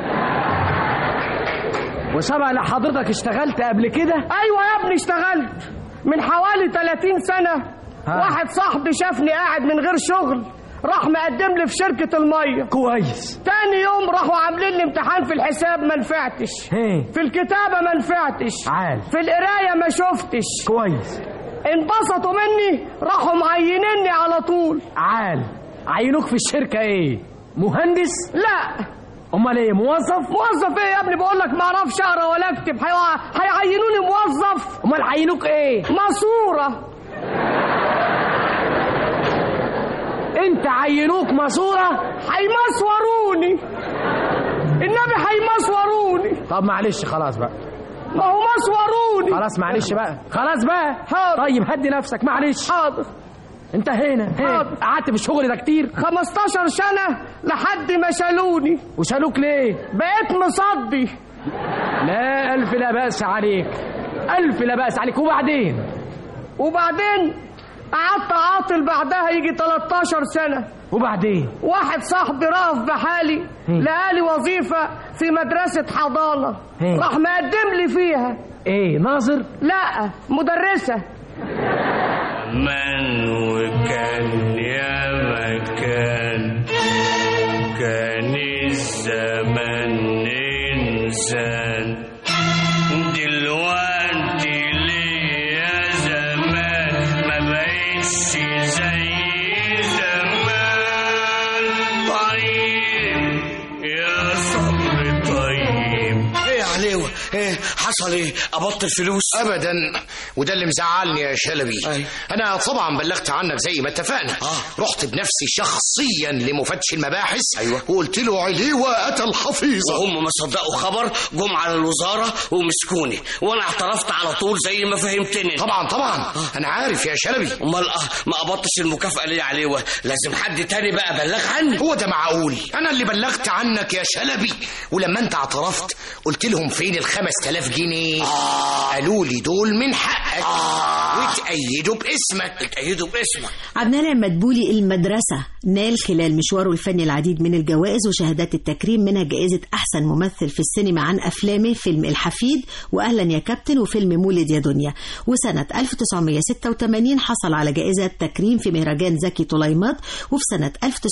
وسبق لحضرتك اشتغلت قبل كده؟
أيوة يا ابني اشتغلت من حوالي 30 سنة. واحد صاحبي شافني قاعد من غير شغل، راح مقدم لي في شركة المية.
كويس.
تاني يوم راحوا عاملين لي امتحان في الحساب ما نفعتش، في الكتابة ما نفعتش، في القراية ما شفتش.
كويس.
انبسطوا مني راحوا معينيني على طول.
عينوك في الشركة ايه؟ مهندس؟
لا.
امال ايه؟ موظف؟
موظف ايه يا ابني؟ بقول لك ما اعرفش اقرا ولا اكتب، هيعينوني موظف.
امال عينوك ايه؟
ماسورة.
انت عينوك ماسورة؟
هيمسوروني النبي، هيمسوروني.
طب معلش خلاص بقى،
ما هو مسوروني.
خلاص معلش بقى، خلاص بقى.
حاضر.
طيب هدي نفسك معلش.
حاضر.
انت هنا قعدت في الشغل ده كتير؟
15 سنة لحد ما شالوني.
وشالوك ليه؟
بقيت مصدي.
لا ألف لا بأس عليك، ألف لا بأس عليك.
وبعدين قعدت عاطل بعدها يجي 13 سنة.
وبعدين
واحد صاحبي رأف بحالي لقالي وظيفة في مدرسة حضانة، راح مقدم لي فيها.
ايه ناظر؟
لا، مدرسة.
من وكان يا مكان، كان الزمن إنسان، دلوقتي ليه يا زمان ما بقيتش زي زمان. طيب يا صبر طيب
ايوه حصل ايه؟ قبضت الفلوس؟
ابدا، وده اللي مزعلني يا شلبي. انا طبعا بلغت عنك زي ما اتفقنا. رحت بنفسي شخصيا لمفتش المباحث. وقلت له عليه قتل الحفيظه.
وهم ما صدقوا خبر، جم على الوزاره ومسكوني، وانا اعترفت على طول زي ما فهمتني.
طبعا انا عارف يا شلبي.
امال ما قبضتش المكافاه ليه عليه؟ لازم حد تاني بقى بلغ عني.
هو ده معقول؟ انا اللي بلغت عنك يا شلبي. ولما انت اعترفت قلت لهم فين ال5000 جنيه؟ قالوا لي دول من حقك. وتأيدوا باسمك.
عبد الناصر مدبولي المدرسة نال خلال مشواره الفني العديد من الجوائز وشهادات التكريم، منها جائزة أحسن ممثل في السينما عن أفلامه فيلم الحفيد وأهلا يا كابتن وفيلم مولد يا دنيا. وسنة 1986 حصل على جائزة تكريم في مهرجان زكي طليمات. وفي سنة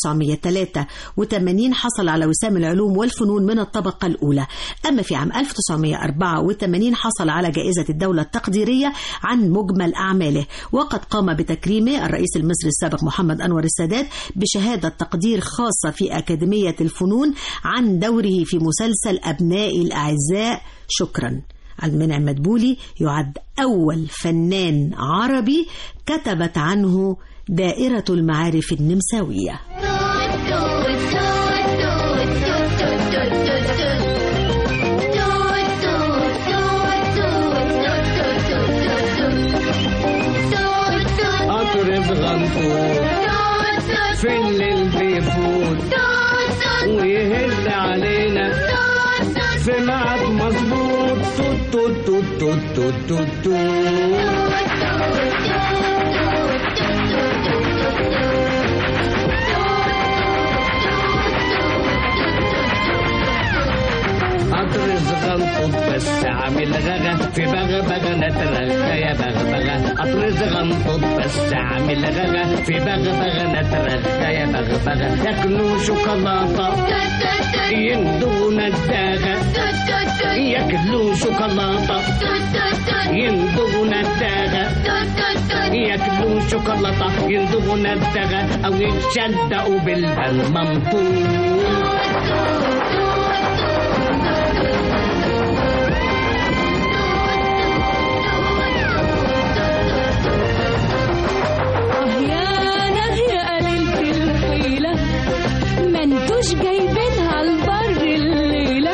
1983 حصل على وسام العلوم والفنون من الطبقة الأولى. أما في عام 1984 حصل على جائزة الدولة التقديرية عن مجمل أعماله. وقد قام بتكريمه الرئيس المصري السابق محمد أنور السادات بشهادة تقدير خاصة في أكاديمية الفنون عن دوره في مسلسل أبنائي الأعزاء شكرا. عبد المنعم مدبولي يعد أول فنان عربي كتبت عنه دائرة المعارف النمساوية.
في الليل بيفوت ويهل علينا في ميعاد مظبوط. توت توت توت توت توت توت. قطر زغنطط بس عامل غغا في بغبغة نترغى يا بغبغة. قطر زغنطط بس عامل غغا في بغبغة نترغى يا بغبغة. ياكلوا شوكولاتة يندون الداغة. ياكلوا شوكولاتة يندون الداغة. ياكلوا شوكولاتة يندون الداغة أو يتشدقوا بالمنطوق.
مش جايبينها البر الليلة.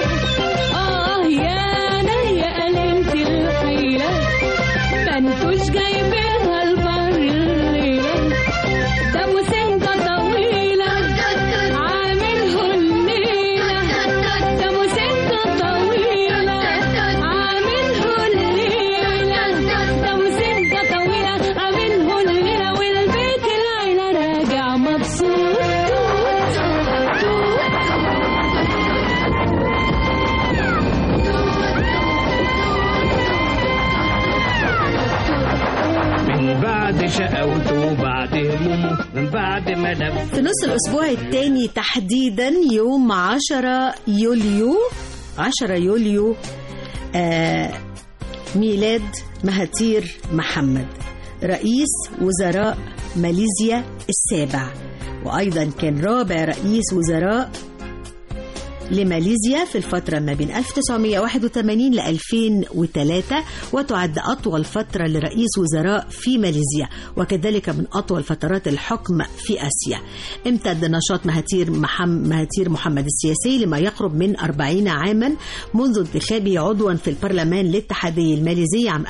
يا أنا يا قليلة الحيلة ما انتوش جايبينها البر الليلة. ده مسنجة طويلة عامله الليلة. ده مسنجة طويلة عامله الليلة. ده مسنجة طويلة عامله الليلة. والبيت العيلة راجع مبسوط.
شقاوته بعد همومه من بعد ما لف.
في نص الأسبوع الثاني تحديدا يوم 10 يوليو ميلاد مهاتير محمد رئيس وزراء ماليزيا السابع، وأيضا كان رابع رئيس وزراء لماليزيا في الفترة ما بين 1981 ل 2003، وتعد أطول فترة لرئيس وزراء في ماليزيا، وكذلك من أطول فترات الحكم في آسيا. امتد نشاط مهاتير محمد السياسي لما يقرب من 40 عاما منذ انتخابه عضوا في البرلمان الاتحادي الماليزي عام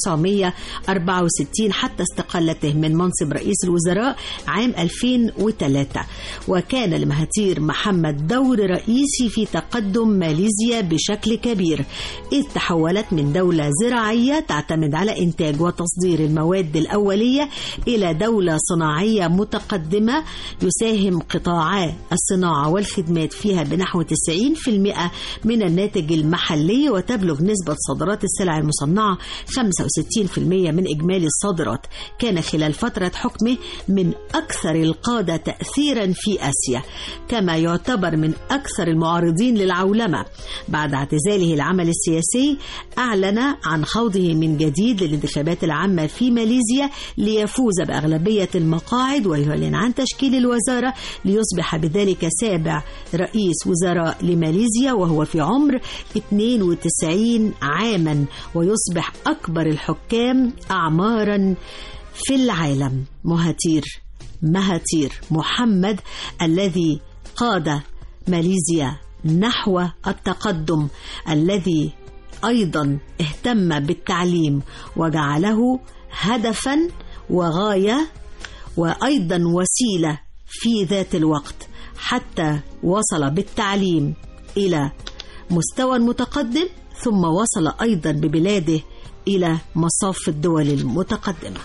1964 حتى استقالته من منصب رئيس الوزراء عام 2003. وكان لمهاتير محمد دور رئيسي في تقدم ماليزيا بشكل كبير، إذ تحولت من دولة زراعية تعتمد على إنتاج وتصدير المواد الأولية إلى دولة صناعية متقدمة يساهم قطاعا الصناعة والخدمات فيها بنحو 90% من الناتج المحلي، وتبلغ نسبة صادرات السلع المصنعة 65% من إجمالي الصادرات. كان خلال فترة حكمه من أكثر القادة تأثيرا في آسيا، كما يعتبر من أكثر المعارضين المعارضين للعولمة. بعد اعتزاله العمل السياسي أعلن عن خوضه من جديد للانتخابات العامة في ماليزيا ليفوز بأغلبية المقاعد ويعلن عن تشكيل الوزارة ليصبح بذلك سابع رئيس وزراء لماليزيا وهو في عمر 92 عاما، ويصبح أكبر الحكام أعمارا في العالم. مهاتير محمد الذي قاد ماليزيا نحو التقدم، الذي أيضا اهتم بالتعليم وجعله هدفا وغاية وأيضا وسيلة في ذات الوقت، حتى وصل بالتعليم إلى مستوى متقدم، ثم وصل أيضا ببلاده إلى مصاف الدول المتقدمة.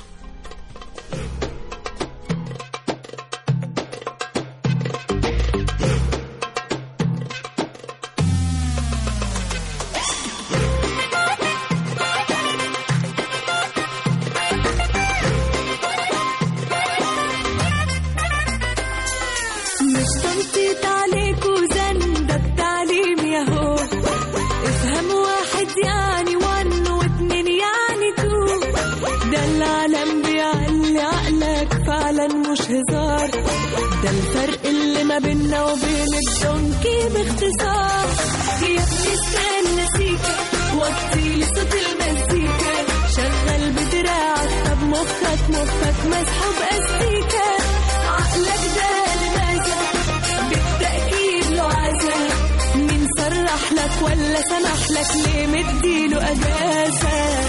مش هزار، ده الفرق اللي ما بيننا وبين الدونكي باختصار. يا ابني استنى سيكا وطيلي صوت المزيكا، شغل بدراعك طب مخك مسحوب أستيكا، عقلك ده لماذا بالتأكيد له عزا، مين صرح لك ولا سمح لك ليه مديله أجازة؟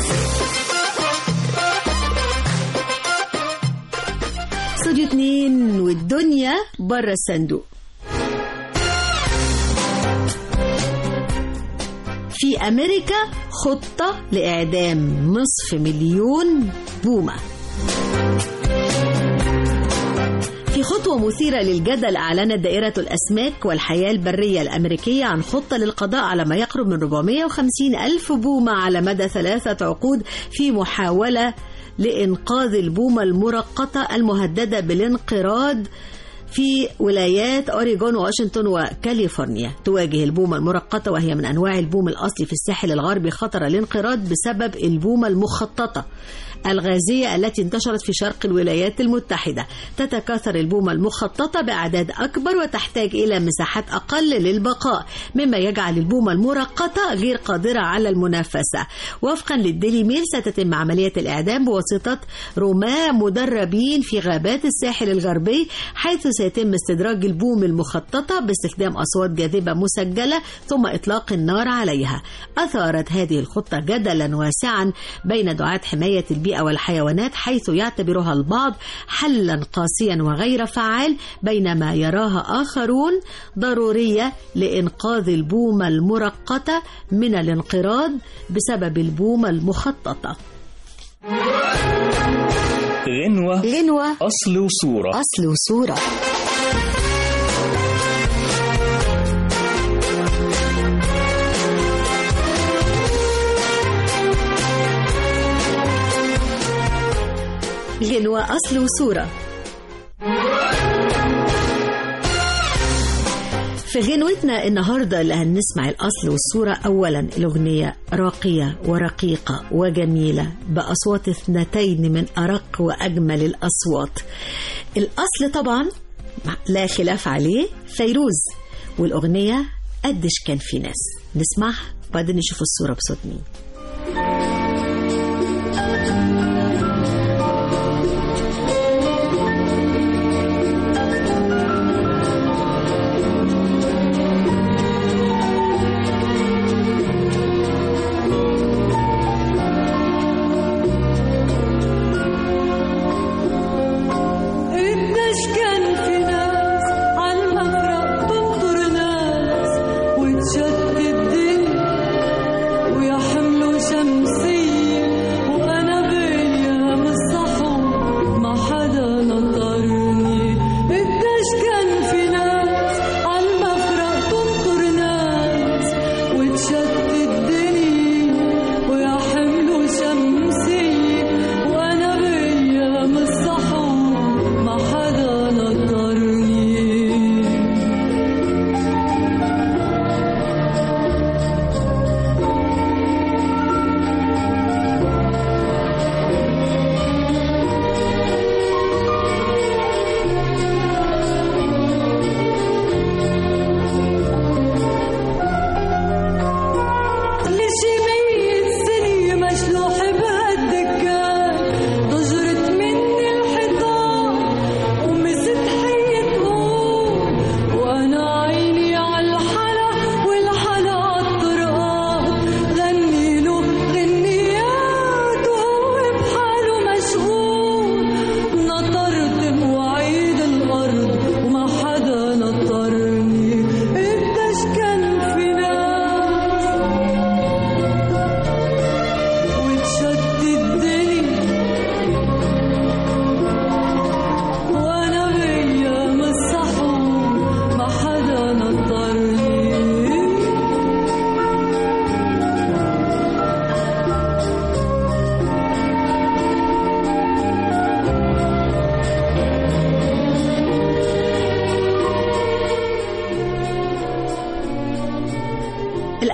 استوديو 2 والدنيا بره الصندوق. في أمريكا خطة لإعدام 500,000 بومة. في خطوة مثيرة للجدل أعلنت دائرة الأسماك والحياة البرية الأمريكية عن خطة للقضاء على ما يقرب من 450,000 بومة على مدى 3 عقود في محاولة لإنقاذ البومة المرقطة المهددة بالانقراض في ولايات أوريغون وواشنطن وكاليفورنيا. تواجه البومة المرقطة وهي من أنواع البوم الأصلي في الساحل الغربي خطر الانقراض بسبب البومة المخططة الغازية التي انتشرت في شرق الولايات المتحدة. تتكاثر البومة المخططة بأعداد أكبر وتحتاج إلى مساحات أقل للبقاء، مما يجعل البومة المرقطة غير قادرة على المنافسة. وفقا للديلي ميل ستتم عملية الإعدام بواسطة رماة مدربين في غابات الساحل الغربي، حيث سيتم استدراج البوم المخططة باستخدام أصوات جاذبة مسجلة ثم إطلاق النار عليها. أثارت هذه الخطة جدلا واسعا بين دعاة حماية البيئة والحيوانات، حيث يعتبرها البعض حلا قاسيا وغير فعال، بينما يراها آخرون ضرورية لإنقاذ البومة المرقطة من الانقراض بسبب البومة المخططة.
غنوة أصل وصورة.
غنوة أصل وصورة. في غنوتنا النهاردة اللي هنسمع الأصل والصورة، أولا الأغنية راقية ورقيقة وجميلة بأصوات 2 من أرق وأجمل الأصوات. الأصل طبعا لا خلاف عليه فيروز، والأغنية قدش كان في ناس. نسمعها وبعدين نشوف الصورة بصوت مين.
ويحملوا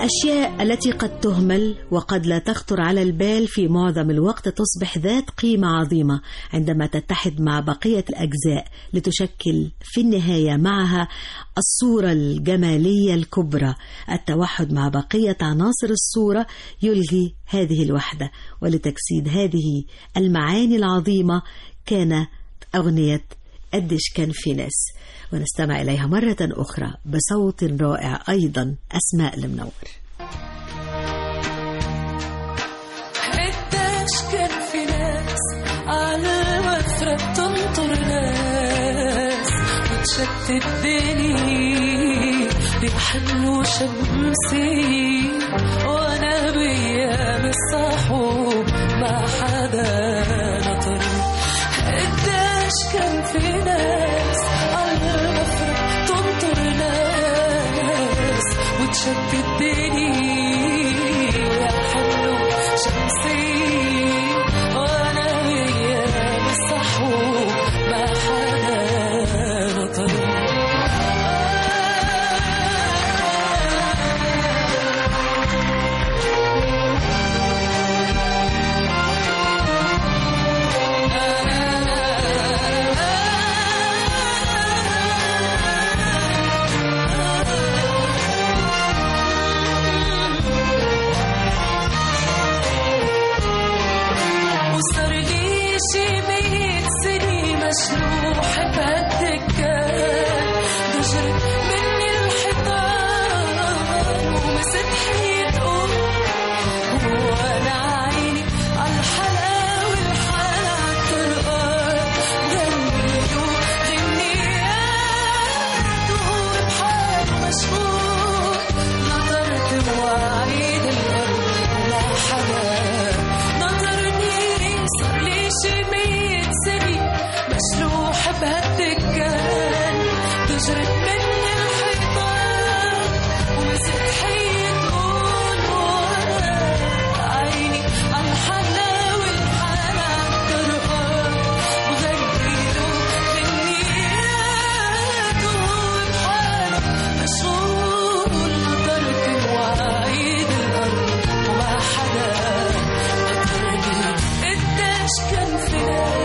الأشياء التي قد تهمل وقد لا تخطر على البال في معظم الوقت تصبح ذات قيمة عظيمة عندما تتحد مع بقية الأجزاء لتشكل في النهاية معها الصورة الجمالية الكبرى. التوحد مع بقية عناصر الصورة يلغي هذه الوحدة، ولتجسيد هذه المعاني العظيمة كانت أغنية قديش كان في ناس، ونستمع إليها مرة أخرى بصوت رائع أيضا، أسماء المنور.
قديش كان في ناس على مفرق تنطر ناس وتشتتني بحلو شمسي، وأنا بيام الصحوب ما حدا نطر. قديش كان في ناس على مفرق تنطر ناس وتشتتني يا حلو شمسي، وانا وياه بالصحوب ما حدا نطر. مشلوح بهالدكان دجرت مني الحيطان ومست حيطقوم، وانا عيني عالحلا والحلا عالطرقان جنبيلو غنيات وهو بحاله مشغول. نظرت بوعيد الأرض ولا حدا نظرني، صار لي شي 100 سنة مشلوح بهالدكان تجرت مني الحيطان ومسك حيطقون، وانا عيني عالحلا والحلا عالطرقان بغنيلو غنيات وهو بحاله مشغول. نطرت بوعيد الأرض وما حدا نطرني. قديش كان في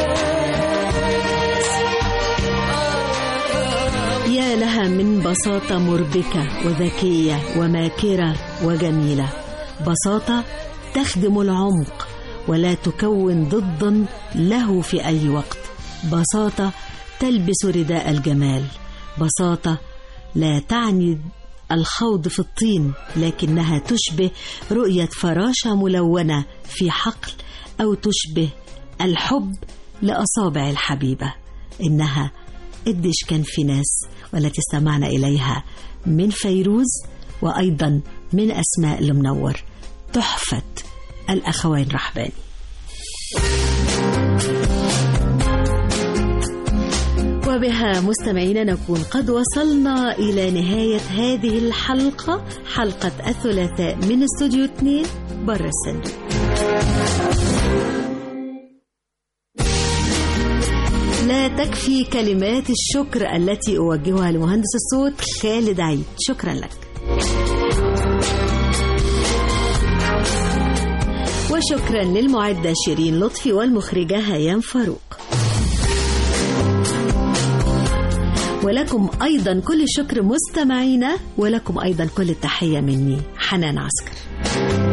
يا لها من بساطة مربكة وذكية وماكرة وجميلة، بساطة تخدم العمق ولا تكون ضدا له في أي وقت، بساطة تلبس رداء الجمال، بساطة لا تعني الخوض في الطين، لكنها تشبه رؤية فراشة ملونة في حقل، أو تشبه الحب لأصابع الحبيبة. إنها قديش كان في ناس، والتي استمعنا إليها من فيروز وأيضا من أسماء المنور، تحفة الأخوين رحباني. وبها مستمعينا نكون قد وصلنا إلى نهاية هذه الحلقة، حلقة الثلاثاء من استوديو 2 برا الصندوق. لا تكفي كلمات الشكر التي أوجهها لمهندس الصوت خالد عيد، شكرا لك. وشكرا للمعدة شيرين لطفي والمخرجة هيام فاروق. ولكم أيضا كل الشكر مستمعينا، ولكم أيضا كل التحية مني حنان عسكر.